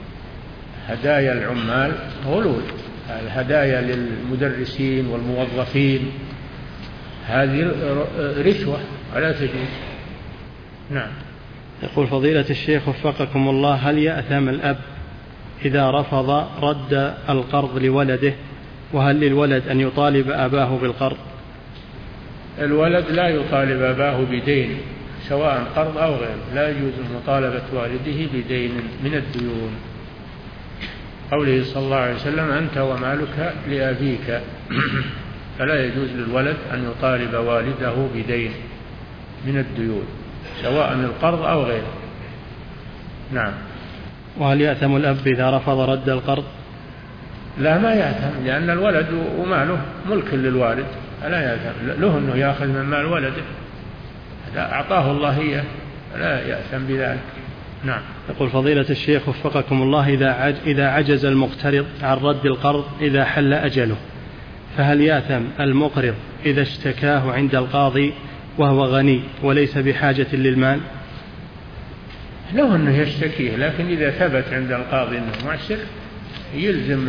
هدايا العمال غلول، الهدايا للمدرسين والموظفين هذه رشوة ولا تجوز. نعم. يقول فضيلة الشيخ وفقكم الله: هل يأثم الأب إذا رفض رد القرض لولده؟ وهل للولد أن يطالب أباه بالقرض؟ الولد لا يطالب أباه بدين سواء قرض أو غير، لا يجوز مطالبة والده بدين من الديون. قوله صلى الله عليه وسلم: أنت ومالك لأبيك. فلا يجوز للولد أن يطالب والده بدين من الديون سواء القرض أو غيره. نعم. وهل يأثم الأب إذا رفض رد القرض؟ لا، ما يأثم، لأن الولد وماله ملك للوالد، لا يأثم له أنه يأخذ من مال ولده، أعطاه الله إياه، لا يأثم بذلك. نعم. يقول فضيلة الشيخ وفقكم الله: إذا إذا عجز المقترض عن رد القرض إذا حل أجله، فهل يأثم المقرض إذا اشتكاه عند القاضي وهو غني وليس بحاجة للمال؟ له أنه يشتكيه، لكن إذا ثبت عند القاضي أنه معسر يلزم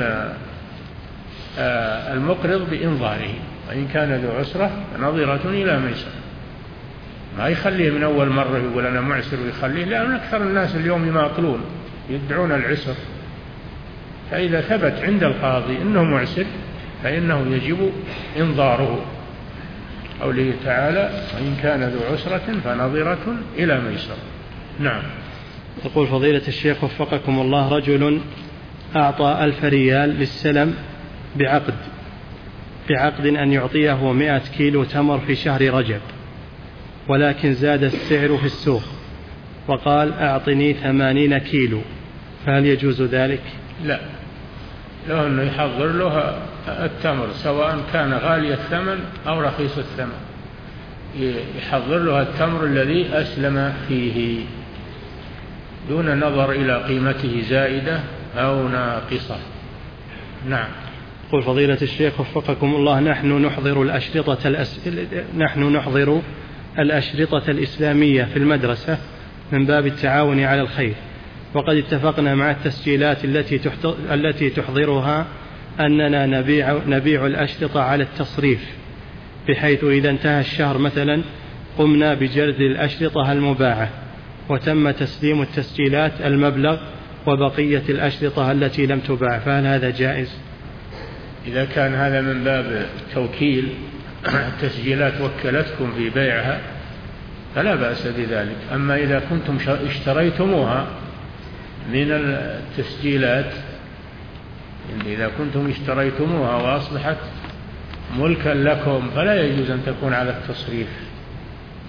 المقرض بإنظاره، وإن كان ذو عسرة نظرة إلى ميسر. ما يخليه من أول مرة يقول أنا معسر ويخليه، لأن أكثر الناس اليوم يماطلون يدعون العسر. فإذا ثبت عند القاضي أنه معسر فإنه يجب إنظاره. قوله تعالى: وإن كان ذو عسرة فنظرة إلى ميسر. نعم. يقول فضيلة الشيخ وفقكم الله: رجل أعطى ألف ريال للسلم بعقد بعقد أن يعطيه مئة كيلو تمر في شهر رجب، ولكن زاد السعر في السوق وقال أعطني ثمانين كيلو، فهل يجوز ذلك؟ لا، له أنه يحضر له التمر سواء كان غالي الثمن أو رخيص الثمن، يحضر له التمر الذي أسلم فيه دون نظر إلى قيمته زائدة أو ناقصة. نعم. يقول فضيلة الشيخ وفقكم الله: نحن نحضر الأشرطة الأس... نحن نحضر الأشرطة الإسلامية في المدرسة من باب التعاون على الخير، وقد اتفقنا مع التسجيلات التي التي تحضرها أننا نبيع نبيع الأشرطة على التصريف، بحيث إذا انتهى الشهر مثلا قمنا بجرد الأشرطة المباعة وتم تسليم التسجيلات المبلغ وبقية الأشرطة التي لم تباع، فهل هذا جائز؟ إذا كان هذا من باب توكيل، التسجيلات وكلتكم في بيعها فلا بأس بذلك. أما إذا كنتم اشتريتموها من التسجيلات، إذا كنتم اشتريتموها وأصبحت ملكا لكم فلا يجوز أن تكون على التصريف.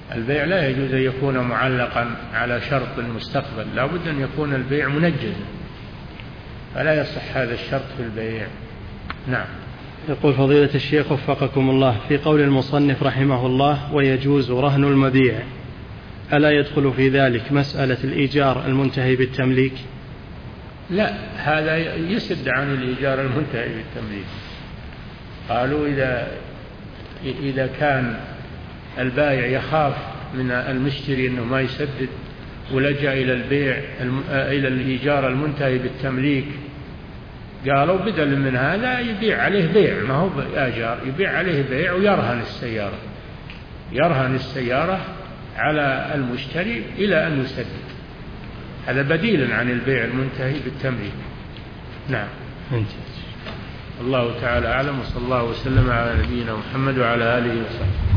البيع لا يجوز أن يكون معلقا على شرط المستقبل، لا بد أن يكون البيع منجزا، فلا يصح هذا الشرط في البيع. نعم. يقول فضيلة الشيخ وفقكم الله، في قول المصنف رحمه الله ويجوز رهن المبيع، ألا يدخل في ذلك مسألة الإيجار المنتهي بالتمليك؟ لا، هذا يسد عن الإيجار المنتهي بالتمليك. قالوا إذا إذا كان البائع يخاف من المشتري أنه ما يسدد ولجأ إلى البيع إلى الإيجار المنتهي بالتمليك، قالوا بدل من هذا يبيع عليه بيع، ما هو آجار، يبيع عليه بيع ويرهن السيارة، يرهن السيارة على المشتري إلى أن يسدد. هذا بديل عن البيع المنتهي بالتمليك. نعم. الله تعالى أعلم، وصلى الله وسلم على نبينا محمد وعلى آله وصحبه.